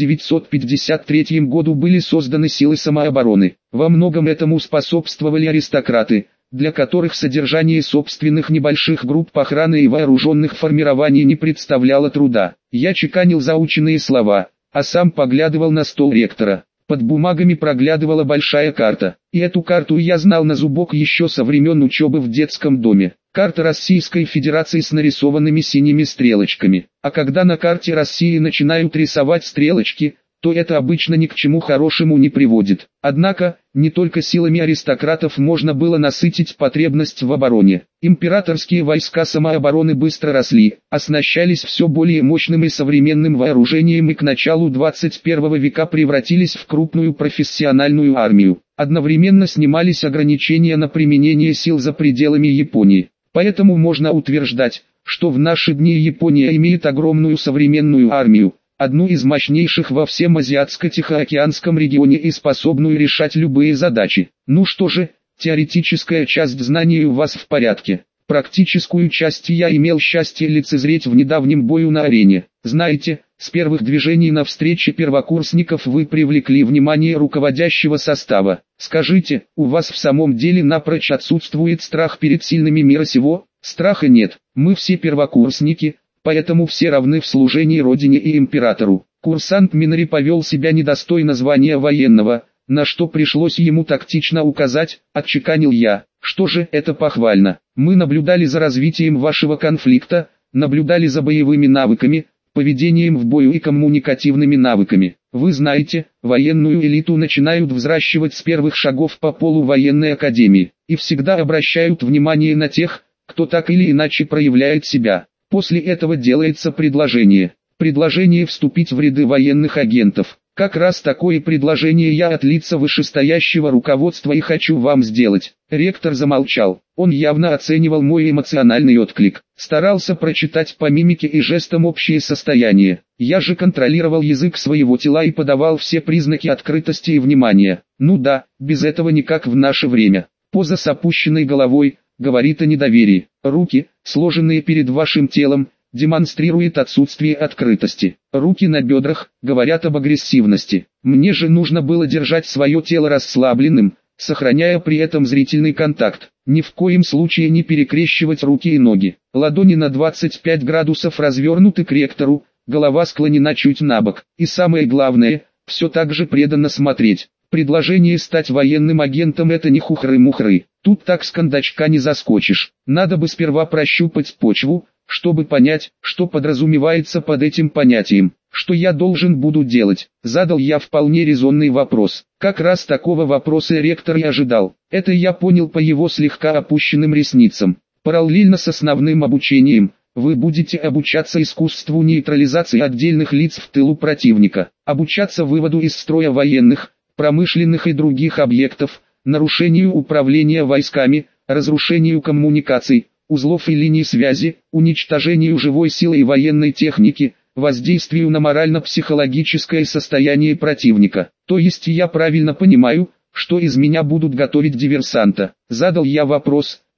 1953 году были созданы силы самообороны. Во многом этому способствовали аристократы, для которых содержание собственных небольших групп охраны и вооруженных формирований не представляло труда. Я чеканил заученные слова, а сам поглядывал на стол ректора. Под бумагами проглядывала большая карта, и эту карту я знал на зубок еще со времен учебы в детском доме. Карта Российской Федерации с нарисованными синими стрелочками. А когда на карте России начинают рисовать стрелочки, то это обычно ни к чему хорошему не приводит. Однако, не только силами аристократов можно было насытить потребность в обороне. Императорские войска самообороны быстро росли, оснащались все более мощным и современным вооружением и к началу 21 века превратились в крупную профессиональную армию. Одновременно снимались ограничения на применение сил за пределами Японии. Поэтому можно утверждать, что в наши дни Япония имеет огромную современную армию, одну из мощнейших во всем Азиатско-Тихоокеанском регионе и способную решать любые задачи. Ну что же, теоретическая часть знаний у вас в порядке. Практическую часть я имел счастье лицезреть в недавнем бою на арене. Знаете, с первых движений на встрече первокурсников вы привлекли внимание руководящего состава. Скажите, у вас в самом деле напрочь отсутствует страх перед сильными мира сего? Страха нет, мы все первокурсники, поэтому все равны в служении Родине и Императору. Курсант Минари повел себя недостойно звания военного, на что пришлось ему тактично указать, отчеканил я. Что же, это похвально. Мы наблюдали за развитием вашего конфликта, наблюдали за боевыми навыками, поведением в бою и коммуникативными навыками. Вы знаете, военную элиту начинают взращивать с первых шагов по полу военной академии, и всегда обращают внимание на тех, кто так или иначе проявляет себя. После этого делается предложение. Предложение вступить в ряды военных агентов. Как раз такое предложение я от лица вышестоящего руководства и хочу вам сделать. Ректор замолчал. Он явно оценивал мой эмоциональный отклик. Старался прочитать по мимике и жестам общее состояние. Я же контролировал язык своего тела и подавал все признаки открытости и внимания. Ну да, без этого никак в наше время. Поза с опущенной головой говорит о недоверии. Руки, сложенные перед вашим телом, демонстрирует отсутствие открытости. Руки на бедрах говорят об агрессивности. Мне же нужно было держать свое тело расслабленным, сохраняя при этом зрительный контакт. Ни в коем случае не перекрещивать руки и ноги. Ладони на 25 градусов развернуты к ректору, голова склонена чуть набок. И самое главное, все так же преданно смотреть. Предложение стать военным агентом — это не хухры-мухры. Тут так с кондачка не заскочишь. Надо бы сперва прощупать почву, чтобы понять, что подразумевается под этим понятием. Что я должен буду делать? Задал я вполне резонный вопрос. Как раз такого вопроса ректор и ожидал. Это я понял по его слегка опущенным ресницам. Параллельно с основным обучением, вы будете обучаться искусству нейтрализации отдельных лиц в тылу противника, обучаться выводу из строя военных, промышленных и других объектов, нарушению управления войсками, разрушению коммуникаций, узлов и линий связи, уничтожению живой силы и военной техники, воздействию на морально-психологическое состояние противника. То есть я правильно понимаю, что из меня будут готовить диверсанта? Задал я вопрос,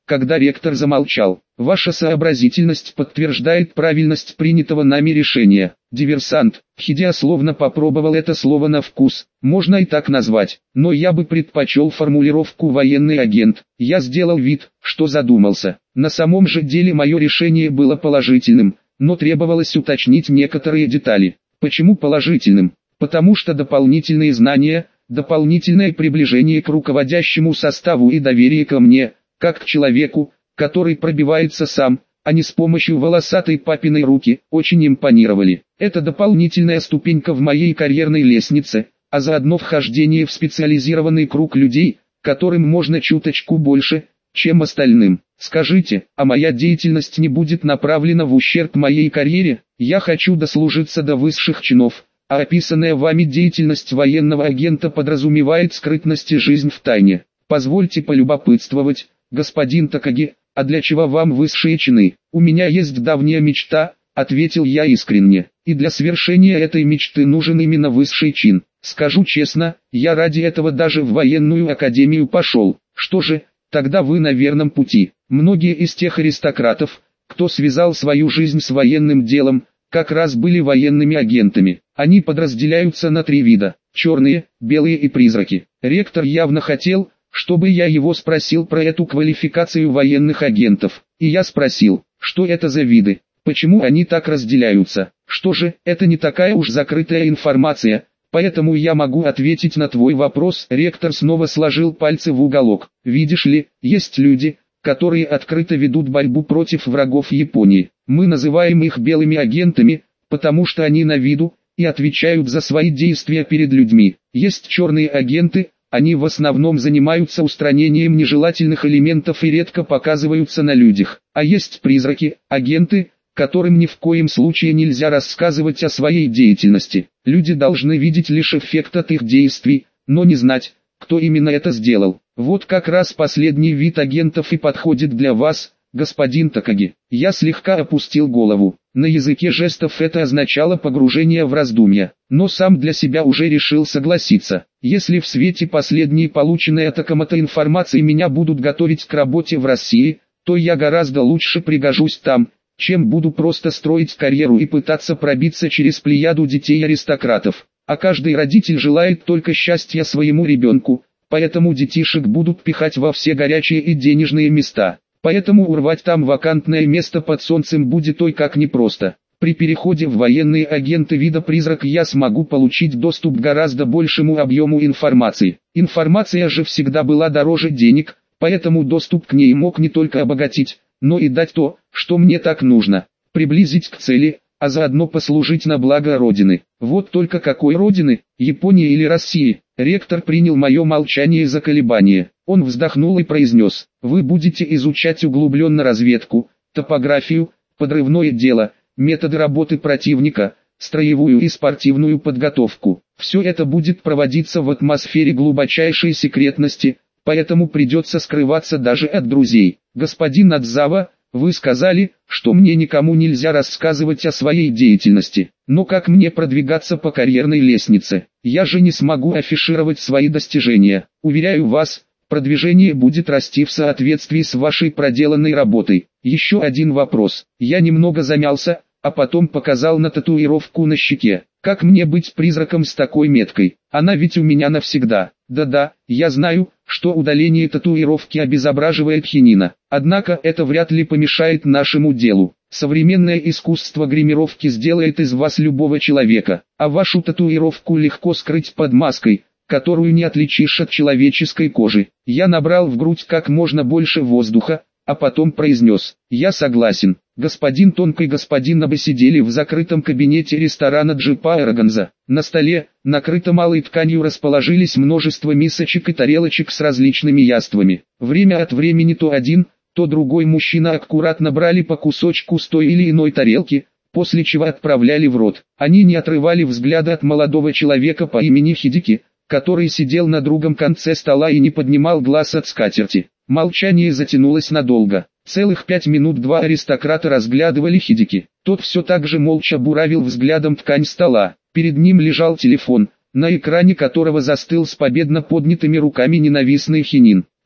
когда ректор замолчал. Ваша сообразительность подтверждает правильность принятого нами решения. Диверсант. Хидиа словно попробовал это слово на вкус. Можно и так назвать, но я бы предпочел формулировку военный агент. Я сделал вид, что задумался. На самом же деле мое решение было положительным, но требовалось уточнить некоторые детали. Почему положительным? Потому что дополнительные знания, дополнительное приближение к руководящему составу и доверие ко мне, как к человеку, который пробивается сам, а не с помощью волосатой папиной руки, очень импонировали. Это дополнительная ступенька в моей карьерной лестнице, а заодно вхождение в специализированный круг людей, которым можно чуточку больше, чем остальным. Скажите, а моя деятельность не будет направлена в ущерб моей карьере? Я хочу дослужиться до высших чинов, а описанная вами деятельность военного агента подразумевает скрытность и жизнь в тайне. Позвольте полюбопытствовать, господин Такаги, а для чего вам высшие чины? У меня есть давняя мечта, ответил я искренне, и для свершения этой мечты нужен именно высший чин. Скажу честно, я ради этого даже в военную академию пошел. Что же, тогда вы на верном пути. Многие из тех аристократов, кто связал свою жизнь с военным делом, как раз были военными агентами. Они подразделяются на 3 вида: черные, белые и призраки. Ректор явно хотел, чтобы я его спросил про эту квалификацию военных агентов. И я спросил, что это за виды, почему они так разделяются. Что же, это не такая уж закрытая информация, поэтому я могу ответить на твой вопрос. Ректор снова сложил пальцы в уголок. Видишь ли, есть люди, которые открыто ведут борьбу против врагов Японии. Мы называем их белыми агентами, потому что они на виду и отвечают за свои действия перед людьми. Есть черные агенты. Они в основном занимаются устранением нежелательных элементов и редко показываются на людях. А есть призраки, агенты, которым ни в коем случае нельзя рассказывать о своей деятельности. Люди должны видеть лишь эффект от их действий, но не знать, кто именно это сделал. Вот как раз последний вид агентов и подходит для вас, господин Такаги. Я слегка опустил голову. На языке жестов это означало погружение в раздумья, но сам для себя уже решил согласиться. Если в свете последней полученной от Акамото информации меня будут готовить к работе в России, то я гораздо лучше пригожусь там, чем буду просто строить карьеру и пытаться пробиться через плеяду детей-аристократов. А каждый родитель желает только счастья своему ребенку, поэтому детишек будут пихать во все горячие и денежные места. Поэтому урвать там вакантное место под солнцем будет ой как непросто. При переходе в военные агенты вида призрак я смогу получить доступ к гораздо большему объему информации. Информация же всегда была дороже денег, поэтому доступ к ней мог не только обогатить, но и дать то, что мне так нужно. Приблизить к цели, а заодно послужить на благо Родины. Вот только какой Родины, Японии или России? Ректор принял мое молчание за колебание. Он вздохнул и произнес: вы будете изучать углубленно разведку, топографию, подрывное дело, методы работы противника, строевую и спортивную подготовку. Все это будет проводиться в атмосфере глубочайшей секретности, поэтому придется скрываться даже от друзей. Господин Адзава, вы сказали, что мне никому нельзя рассказывать о своей деятельности. Но как мне продвигаться по карьерной лестнице? Я же не смогу афишировать свои достижения. Уверяю вас, продвижение будет расти в соответствии с вашей проделанной работой. Еще один вопрос. Я немного замялся, а потом показал на татуировку на щеке. Как мне быть призраком с такой меткой? Она ведь у меня навсегда. Да-да, я знаю, что удаление татуировки обезображивает хинина. Однако это вряд ли помешает нашему делу. Современное искусство гримировки сделает из вас любого человека, а вашу татуировку легко скрыть под маской, которую не отличишь от человеческой кожи. Я набрал в грудь как можно больше воздуха, а потом произнес: я согласен. Господин Тонко и господин Аба сидели в закрытом кабинете ресторана Джипа Аэроганза. На столе, накрытом алой тканью, расположились множество мисочек и тарелочек с различными яствами. Время от времени то один, то другой мужчина аккуратно брали по кусочку с той или иной тарелки, после чего отправляли в рот. Они не отрывали взгляда от молодого человека по имени Хидики, который сидел на другом конце стола и не поднимал глаз от скатерти. Молчание затянулось надолго. Целых 5 минут два аристократа разглядывали Хидики. Тот все так же молча буравил взглядом ткань стола. Перед ним лежал телефон, на экране которого застыл с победно поднятыми руками ненавистный хинин.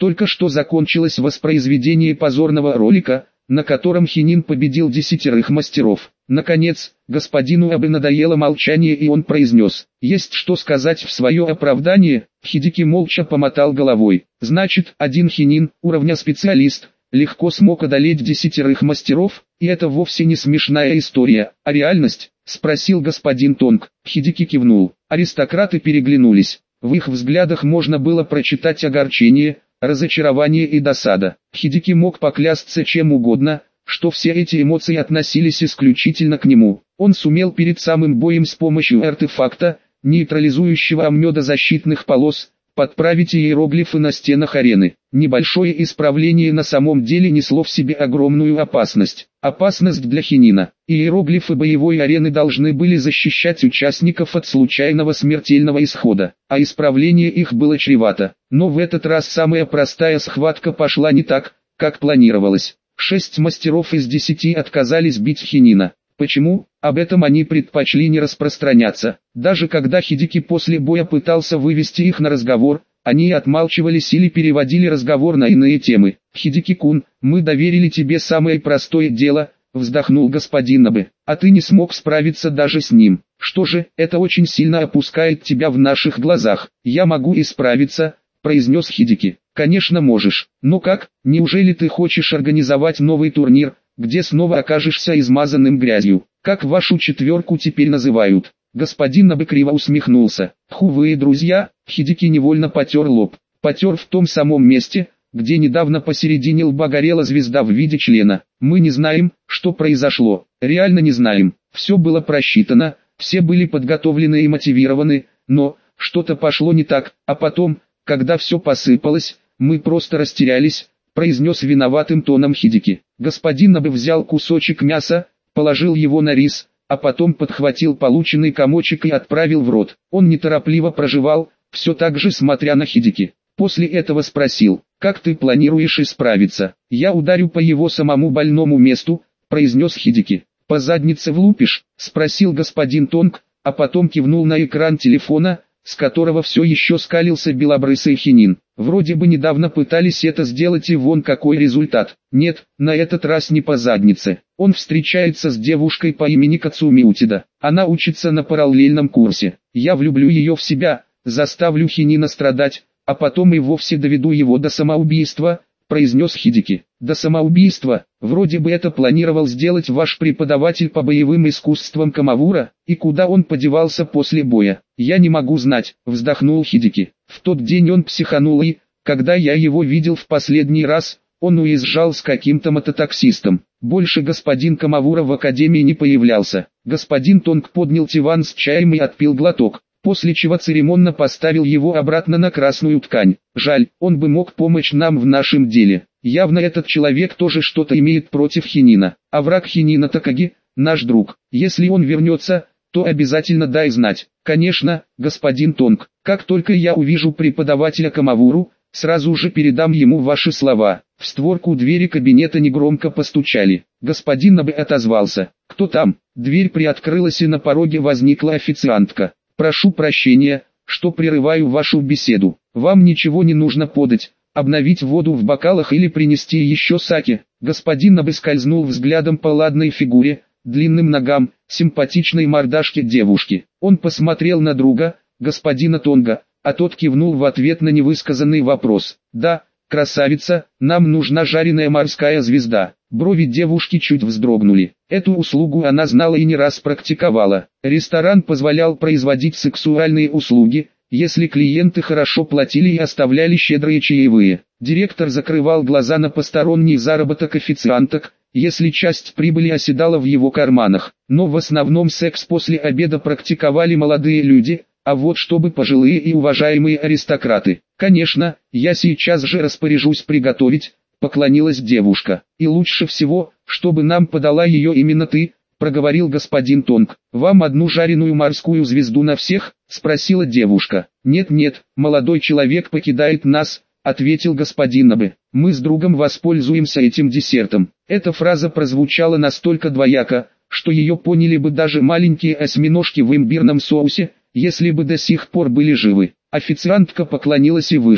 Только что закончилось воспроизведение позорного ролика, на котором Хинин победил 10 мастеров. Наконец, господину Абе надоело молчание, и он произнес: «Есть что сказать в свое оправдание?» Хидики молча помотал головой. «Значит, один Хинин, уровня специалист, легко смог одолеть 10 мастеров, и это вовсе не смешная история, а реальность?» — спросил господин Тонг. Хидики кивнул. Аристократы переглянулись. В их взглядах можно было прочитать огорчение, разочарование и досада. Хидики мог поклясться чем угодно, что все эти эмоции относились исключительно к нему. Он сумел перед самым боем с помощью артефакта, нейтрализующего амнёдозащитных полос, подправить иероглифы на стенах арены. Небольшое исправление на самом деле несло в себе огромную опасность. Опасность для Хинина. Иероглифы боевой арены должны были защищать участников от случайного смертельного исхода, а исправление их было чревато. Но в этот раз самая простая схватка пошла не так, как планировалось. 6 мастеров из 10 отказались бить Хинина. Почему? Об этом они предпочли не распространяться. Даже когда Хидики после боя пытался вывести их на разговор, они отмалчивались или переводили разговор на иные темы. «Хидики-кун, мы доверили тебе самое простое дело», — вздохнул господин Абе, — «а ты не смог справиться даже с ним. Что же, это очень сильно опускает тебя в наших глазах». «Я могу исправиться», — произнес Хидики. «Конечно можешь. Но как? Неужели ты хочешь организовать новый турнир, где снова окажешься измазанным грязью? Как вашу четверку теперь называют?» Господин Абе криво усмехнулся. «Вы, друзья», — Хидики невольно потер лоб. Потер в том самом месте, где недавно посередине лба горела звезда в виде члена. «Мы не знаем, что произошло. Реально не знаем. Все было просчитано, все были подготовлены и мотивированы, но что-то пошло не так, а потом, когда все посыпалось, мы просто растерялись», — произнес виноватым тоном Хидики. Господин Абе взял кусочек мяса, положил его на рис, а потом подхватил полученный комочек и отправил в рот. Он неторопливо прожевал, все так же смотря на Хидики. После этого спросил: «Как ты планируешь исправиться?» «Я ударю по его самому больному месту», — произнес Хидики. «По заднице влупишь?» — спросил господин Тонг, а потом кивнул на экран телефона, с которого все еще скалился белобрысый Хинин. «Вроде бы недавно пытались это сделать, и вон какой результат. Нет, на этот раз не по заднице. Он встречается с девушкой по имени Кацуми Утида. Она учится на параллельном курсе. Я влюблю ее в себя, заставлю Хинина страдать, а потом и вовсе доведу его до самоубийства», — произнес Хидики. «До самоубийства? Вроде бы это планировал сделать ваш преподаватель по боевым искусствам Камавура, и куда он подевался после боя?» «Я не могу знать», — вздохнул Хидики. «В тот день он психанул, и, когда я его видел в последний раз, он уезжал с каким-то мототаксистом. Больше господин Камавура в академии не появлялся». Господин Тонг поднял тиван с чаем и отпил глоток, после чего церемонно поставил его обратно на красную ткань. «Жаль, он бы мог помочь нам в нашем деле. Явно этот человек тоже что-то имеет против Хинина. А враг Хинина Такаги, наш друг. Если он вернется, то обязательно дай знать». «Конечно, господин Тонг, как только я увижу преподавателя Камавуру, сразу же передам ему ваши слова». В створку двери кабинета негромко постучали. Господин Абе отозвался: «Кто там?» Дверь приоткрылась, и на пороге возникла официантка. «Прошу прощения, что прерываю вашу беседу. Вам ничего не нужно подать, обновить воду в бокалах или принести еще саке?» Господин Абе скользнул взглядом по ладной фигуре, длинным ногам, симпатичной мордашке девушки. Он посмотрел на друга, господина Тонга, а тот кивнул в ответ на невысказанный вопрос. «Да, красавица, нам нужна жареная морская звезда». Брови девушки чуть вздрогнули. Эту услугу она знала и не раз практиковала. Ресторан позволял производить сексуальные услуги, если клиенты хорошо платили и оставляли щедрые чаевые. Директор закрывал глаза на посторонний заработок официанток, если часть прибыли оседала в его карманах. Но в основном секс после обеда практиковали молодые люди, а вот чтобы пожилые и уважаемые аристократы. «Конечно, я сейчас же распоряжусь приготовить», — поклонилась девушка. «И лучше всего, чтобы нам подала ее именно ты», — проговорил господин Тонг. «Вам одну жареную морскую звезду на всех?» — спросила девушка. «Нет-нет, молодой человек покидает нас», — ответил господин Абе. «Мы с другом воспользуемся этим десертом». Эта фраза прозвучала настолько двояко, что ее поняли бы даже маленькие осьминожки в имбирном соусе, если бы до сих пор были живы. Официантка поклонилась и вышла.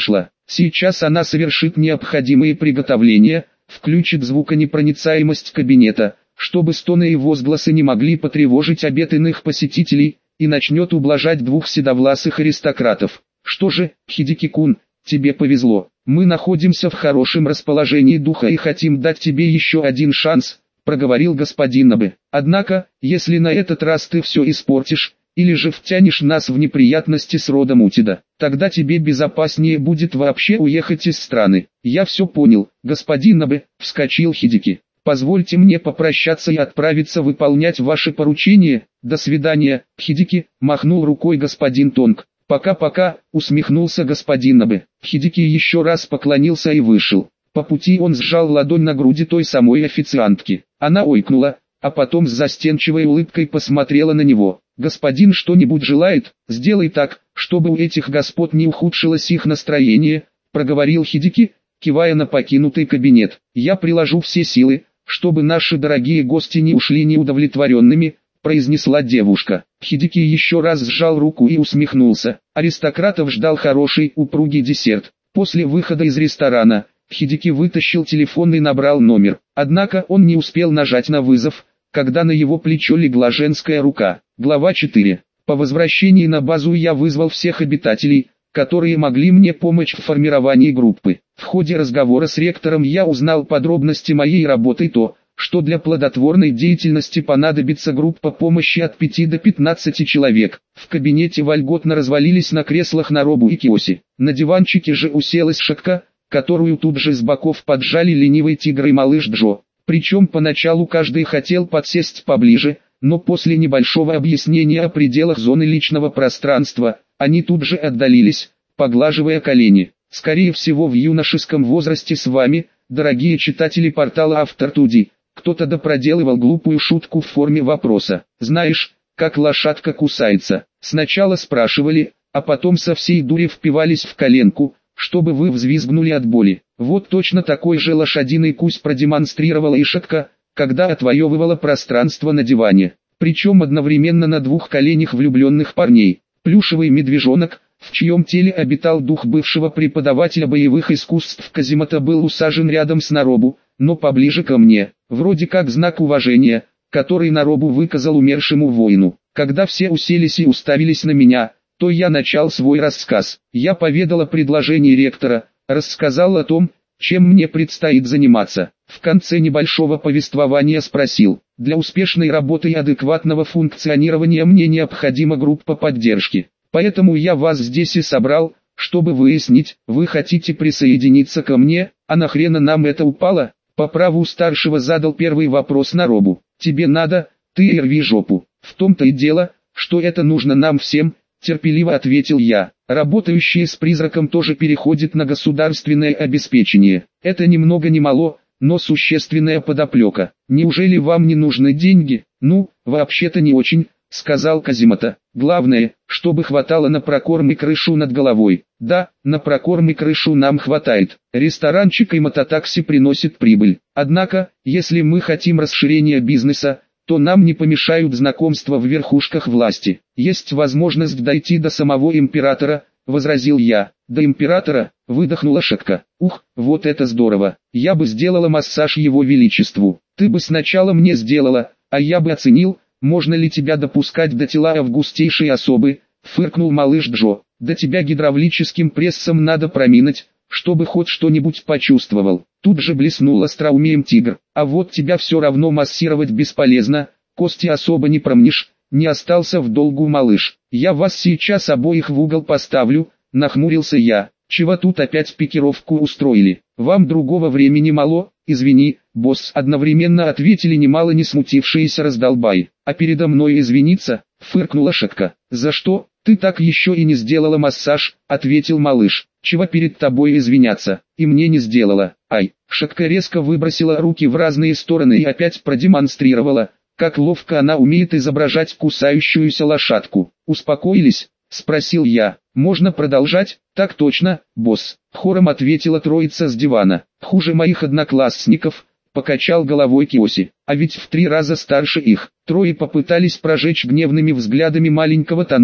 Сейчас она совершит необходимые приготовления, включит звуконепроницаемость кабинета, чтобы стоны и возгласы не могли потревожить обед иных посетителей, и начнет ублажать двух седовласых аристократов. Что же, Хидики-кун, тебе повезло. Мы находимся в хорошем расположении духа и хотим дать тебе еще один шанс, проговорил господин Набе. Однако, если на этот раз ты все испортишь, или же втянешь нас в неприятности с родом Утида, тогда тебе безопаснее будет вообще уехать из страны. Я все понял, господин Набе, вскочил Хидики. Позвольте мне попрощаться и отправиться выполнять ваши поручения. До свидания, Хидики, махнул рукой господин Тонг. Пока-пока, усмехнулся господин Набе. Хидики еще раз поклонился и вышел. По пути он сжал ладонь на груди той самой официантки. Она ойкнула, а потом с застенчивой улыбкой посмотрела на него. «Господин что-нибудь желает? Сделай так, чтобы у этих господ не ухудшилось их настроение», проговорил Хидики, кивая на покинутый кабинет. «Я приложу все силы, чтобы наши дорогие гости не ушли неудовлетворенными», произнесла девушка. Хидики еще раз сжал руку и усмехнулся. Аристократов ждал хороший, упругий десерт. После выхода из ресторана, Хидики вытащил телефон и набрал номер. Однако он не успел нажать на вызов, когда на его плечо легла женская рука. Глава 4. По возвращении на базу я вызвал всех обитателей, которые могли мне помочь в формировании группы. В ходе разговора с ректором я узнал подробности моей работы и то, что для плодотворной деятельности понадобится группа помощи от 5 до 15 человек. В кабинете вольготно развалились на креслах Наробу и Киоси. На диванчике же уселась Шакка, которую тут же с боков поджали ленивый тигр и малыш Джо. Причем поначалу каждый хотел подсесть поближе, но после небольшого объяснения о пределах зоны личного пространства, они тут же отдалились, поглаживая колени. Скорее всего в юношеском возрасте с вами, дорогие читатели портала Автортуди, кто-то допроделывал глупую шутку в форме вопроса. Знаешь, как лошадка кусается? Сначала спрашивали, а потом со всей дури впивались в коленку, чтобы вы взвизгнули от боли. Вот точно такой же лошадиный кусь продемонстрировала и Шакка, когда отвоевывала пространство на диване. Причем одновременно на двух коленях влюбленных парней. Плюшевый медвежонок, в чьем теле обитал дух бывшего преподавателя боевых искусств Казимата, был усажен рядом с Наробу, но поближе ко мне, вроде как знак уважения, который Наробу выказал умершему воину. Когда все уселись и уставились на меня, то я начал свой рассказ. Я поведал о предложении ректора, рассказал о том, чем мне предстоит заниматься. В конце небольшого повествования спросил: для успешной работы и адекватного функционирования мне необходима группа поддержки. Поэтому я вас здесь и собрал, чтобы выяснить, вы хотите присоединиться ко мне, а нахрена нам это упало? По праву старшего задал первый вопрос Наробу. Тебе надо, ты и рви жопу. В том-то и дело, что это нужно нам всем, терпеливо ответил я. Работающие с призраком тоже переходят на государственное обеспечение. Это ни много ни мало, но существенная подоплека. Неужели вам не нужны деньги? Ну, вообще-то не очень, сказал Казимата. Главное, чтобы хватало на прокорм и крышу над головой. Да, на прокорм и крышу нам хватает. Ресторанчик и мототакси приносят прибыль. Однако, если мы хотим расширения бизнеса, то нам не помешают знакомства в верхушках власти. Есть возможность дойти до самого императора, возразил я. До императора, выдохнула Шакка. Ух, вот это здорово. Я бы сделала массаж его величеству. Ты бы сначала мне сделала, а я бы оценил, можно ли тебя допускать до тела августейшей особы, фыркнул малыш Джо. Да тебя гидравлическим прессом надо проминать, чтобы хоть что-нибудь почувствовал. Тут же блеснул остроумием тигр. А вот тебя все равно массировать бесполезно, кости особо не промнешь, не остался в долгу малыш. Я вас сейчас обоих в угол поставлю, нахмурился я. Чего тут опять пикировку устроили? Вам другого времени мало? Извини, босс, одновременно ответили немало не смутившиеся раздолбай. А передо мной извиниться? Фыркнула Шакка. За что? Ты так еще и не сделала массаж, ответил малыш. Чего перед тобой извиняться? И мне не сделала. Ай, Шакка резко выбросила руки в разные стороны и опять продемонстрировала, как ловко она умеет изображать кусающуюся лошадку. Успокоились? Спросил я. Можно продолжать? Так точно, босс. Хором ответила троица с дивана. Хуже моих одноклассников, покачал головой Киоси. А ведь в 3 раза старше их. Трое попытались прожечь гневными взглядами маленького Тануки,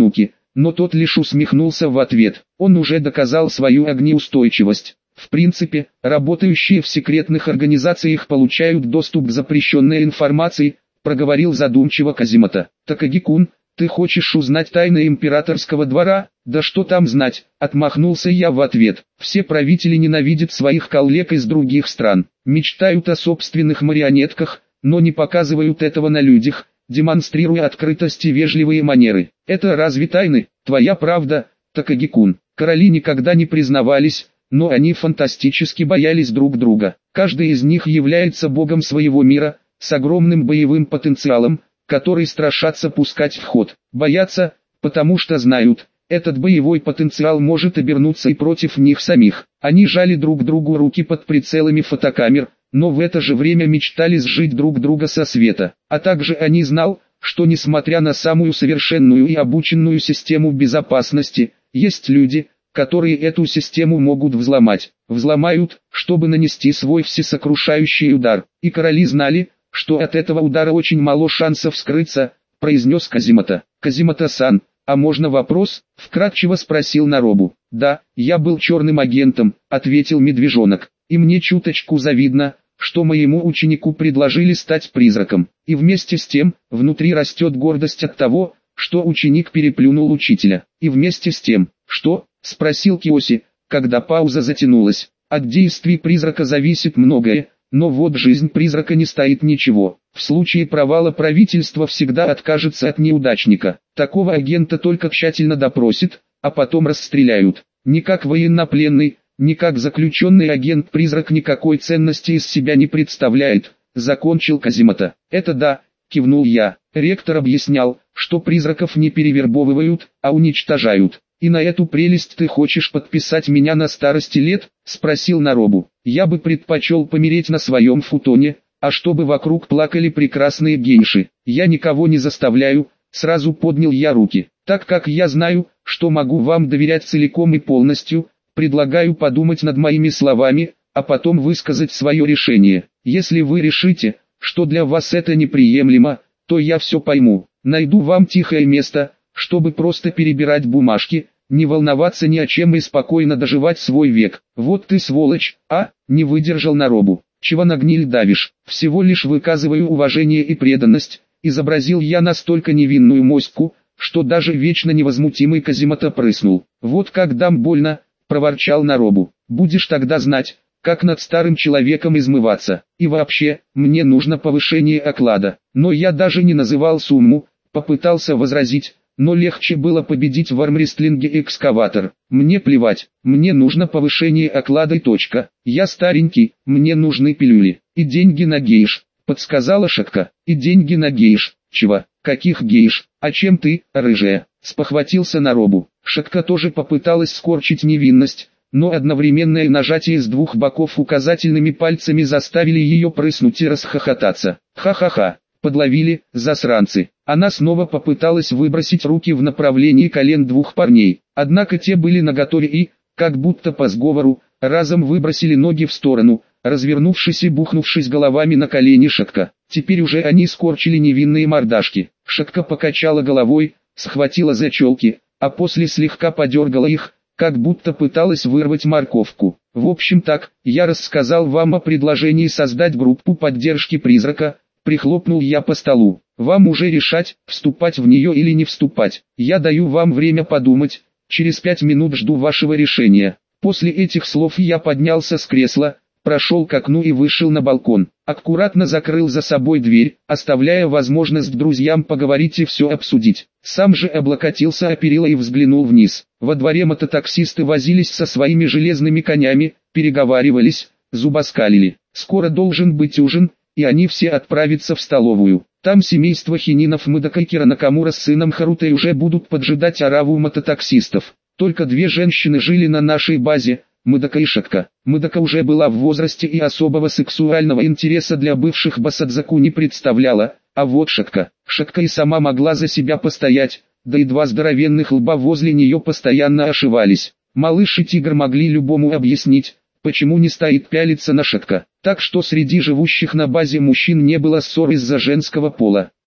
но тот лишь усмехнулся в ответ. Он уже доказал свою огнеустойчивость. В принципе, работающие в секретных организациях получают доступ к запрещенной информации, проговорил задумчиво Казимата. Такаги-кун, ты хочешь узнать тайны императорского двора? Да что там знать, отмахнулся я в ответ. Все правители ненавидят своих коллег из других стран, мечтают о собственных марионетках, но не показывают этого на людях, демонстрируя открытость и вежливые манеры. Это разве тайны? Твоя правда, Такаги-кун. Короли никогда не признавались, но они фантастически боялись друг друга. Каждый из них является богом своего мира, с огромным боевым потенциалом, который страшатся пускать в ход. Боятся, потому что знают, этот боевой потенциал может обернуться и против них самих. Они жали друг другу руки под прицелами фотокамер, но в это же время мечтали сжить друг друга со света. А также они знал, что несмотря на самую совершенную и обученную систему безопасности, есть люди, которые эту систему могут взломать. Взломают, чтобы нанести свой всесокрушающий удар. И короли знали, что от этого удара очень мало шансов скрыться, произнес Казимата. Казимата-сан, а можно вопрос? Вкратчиво спросил Наробу. Да, я был черным агентом, ответил медвежонок. И мне чуточку завидно, что моему ученику предложили стать призраком. И вместе с тем, внутри растет гордость от того, что ученик переплюнул учителя. И вместе с тем, что, спросил Киоси, когда пауза затянулась. От действий призрака зависит многое, но вот жизнь призрака не стоит ничего. В случае провала правительство всегда откажется от неудачника. Такого агента только тщательно допросит, а потом расстреляют. Ни как военнопленный, ни как заключенный агент-призрак никакой ценности из себя не представляет, закончил Казимата. Это да, кивнул я. Ректор объяснял, что призраков не перевербовывают, а уничтожают. И на эту прелесть ты хочешь подписать меня на старости лет? Спросил Наробу. Я бы предпочел помереть на своем футоне, а чтобы вокруг плакали прекрасные гейши. Я никого не заставляю, сразу поднял я руки. Так как я знаю, что могу вам доверять целиком и полностью, предлагаю подумать над моими словами, а потом высказать свое решение. Если вы решите, что для вас это неприемлемо, то я все пойму. Найду вам тихое место, чтобы просто перебирать бумажки, не волноваться ни о чем и спокойно доживать свой век. Вот ты сволочь, не выдержал Наробу. Чего на гниль давишь? Всего лишь выказываю уважение и преданность, изобразил я настолько невинную моську, что даже вечно невозмутимый Казимата прыснул. Вот как дам больно, проворчал Наробу. Будешь тогда знать, как над старым человеком измываться. И вообще, мне нужно повышение оклада. Но я даже не называл сумму, попытался возразить, но легче было победить в армрестлинге экскаватор. Мне плевать, мне нужно повышение оклада и точка. Я старенький, мне нужны пилюли. И деньги на гейш, подсказала Шатка. И деньги на гейш. Чего? Каких гейш? А чем ты, рыжая? Спохватился Наробу. Шатка тоже попыталась скорчить невинность, но одновременное нажатие с двух боков указательными пальцами заставили ее прыснуть и расхохотаться. Ха-ха-ха. Подловили, засранцы. Она снова попыталась выбросить руки в направлении колен двух парней, однако те были наготове и, как будто по сговору, разом выбросили ноги в сторону, развернувшись и бухнувшись головами на колени Шатка. Теперь уже они скорчили невинные мордашки. Шатка покачала головой, схватила за челки, а после слегка подергала их, как будто пыталась вырвать морковку. В общем так, я рассказал вам о предложении создать группу поддержки призрака. Прихлопнул я по столу. Вам уже решать, вступать в нее или не вступать. Я даю вам время подумать. Через 5 минут жду вашего решения. После этих слов я поднялся с кресла, прошел к окну и вышел на балкон. Аккуратно закрыл за собой дверь, оставляя возможность друзьям поговорить и все обсудить. Сам же облокотился о перила и взглянул вниз. Во дворе мототаксисты возились со своими железными конями, переговаривались, зубоскалили. Скоро должен быть ужин, и они все отправятся в столовую. Там семейство Хининов Мыдака и Кира Накамура с сыном Харутой уже будут поджидать ораву мототаксистов. Только две женщины жили на нашей базе, Мыдака и Шатка. Мыдака уже была в возрасте и особого сексуального интереса для бывших басадзаку не представляла, а вот Шатка и сама могла за себя постоять, да и два здоровенных лба возле нее постоянно ошивались. Малыш и тигр могли любому объяснить, почему не стоит пялиться на Шатка. Так что среди живущих на базе мужчин не было ссор из-за женского пола.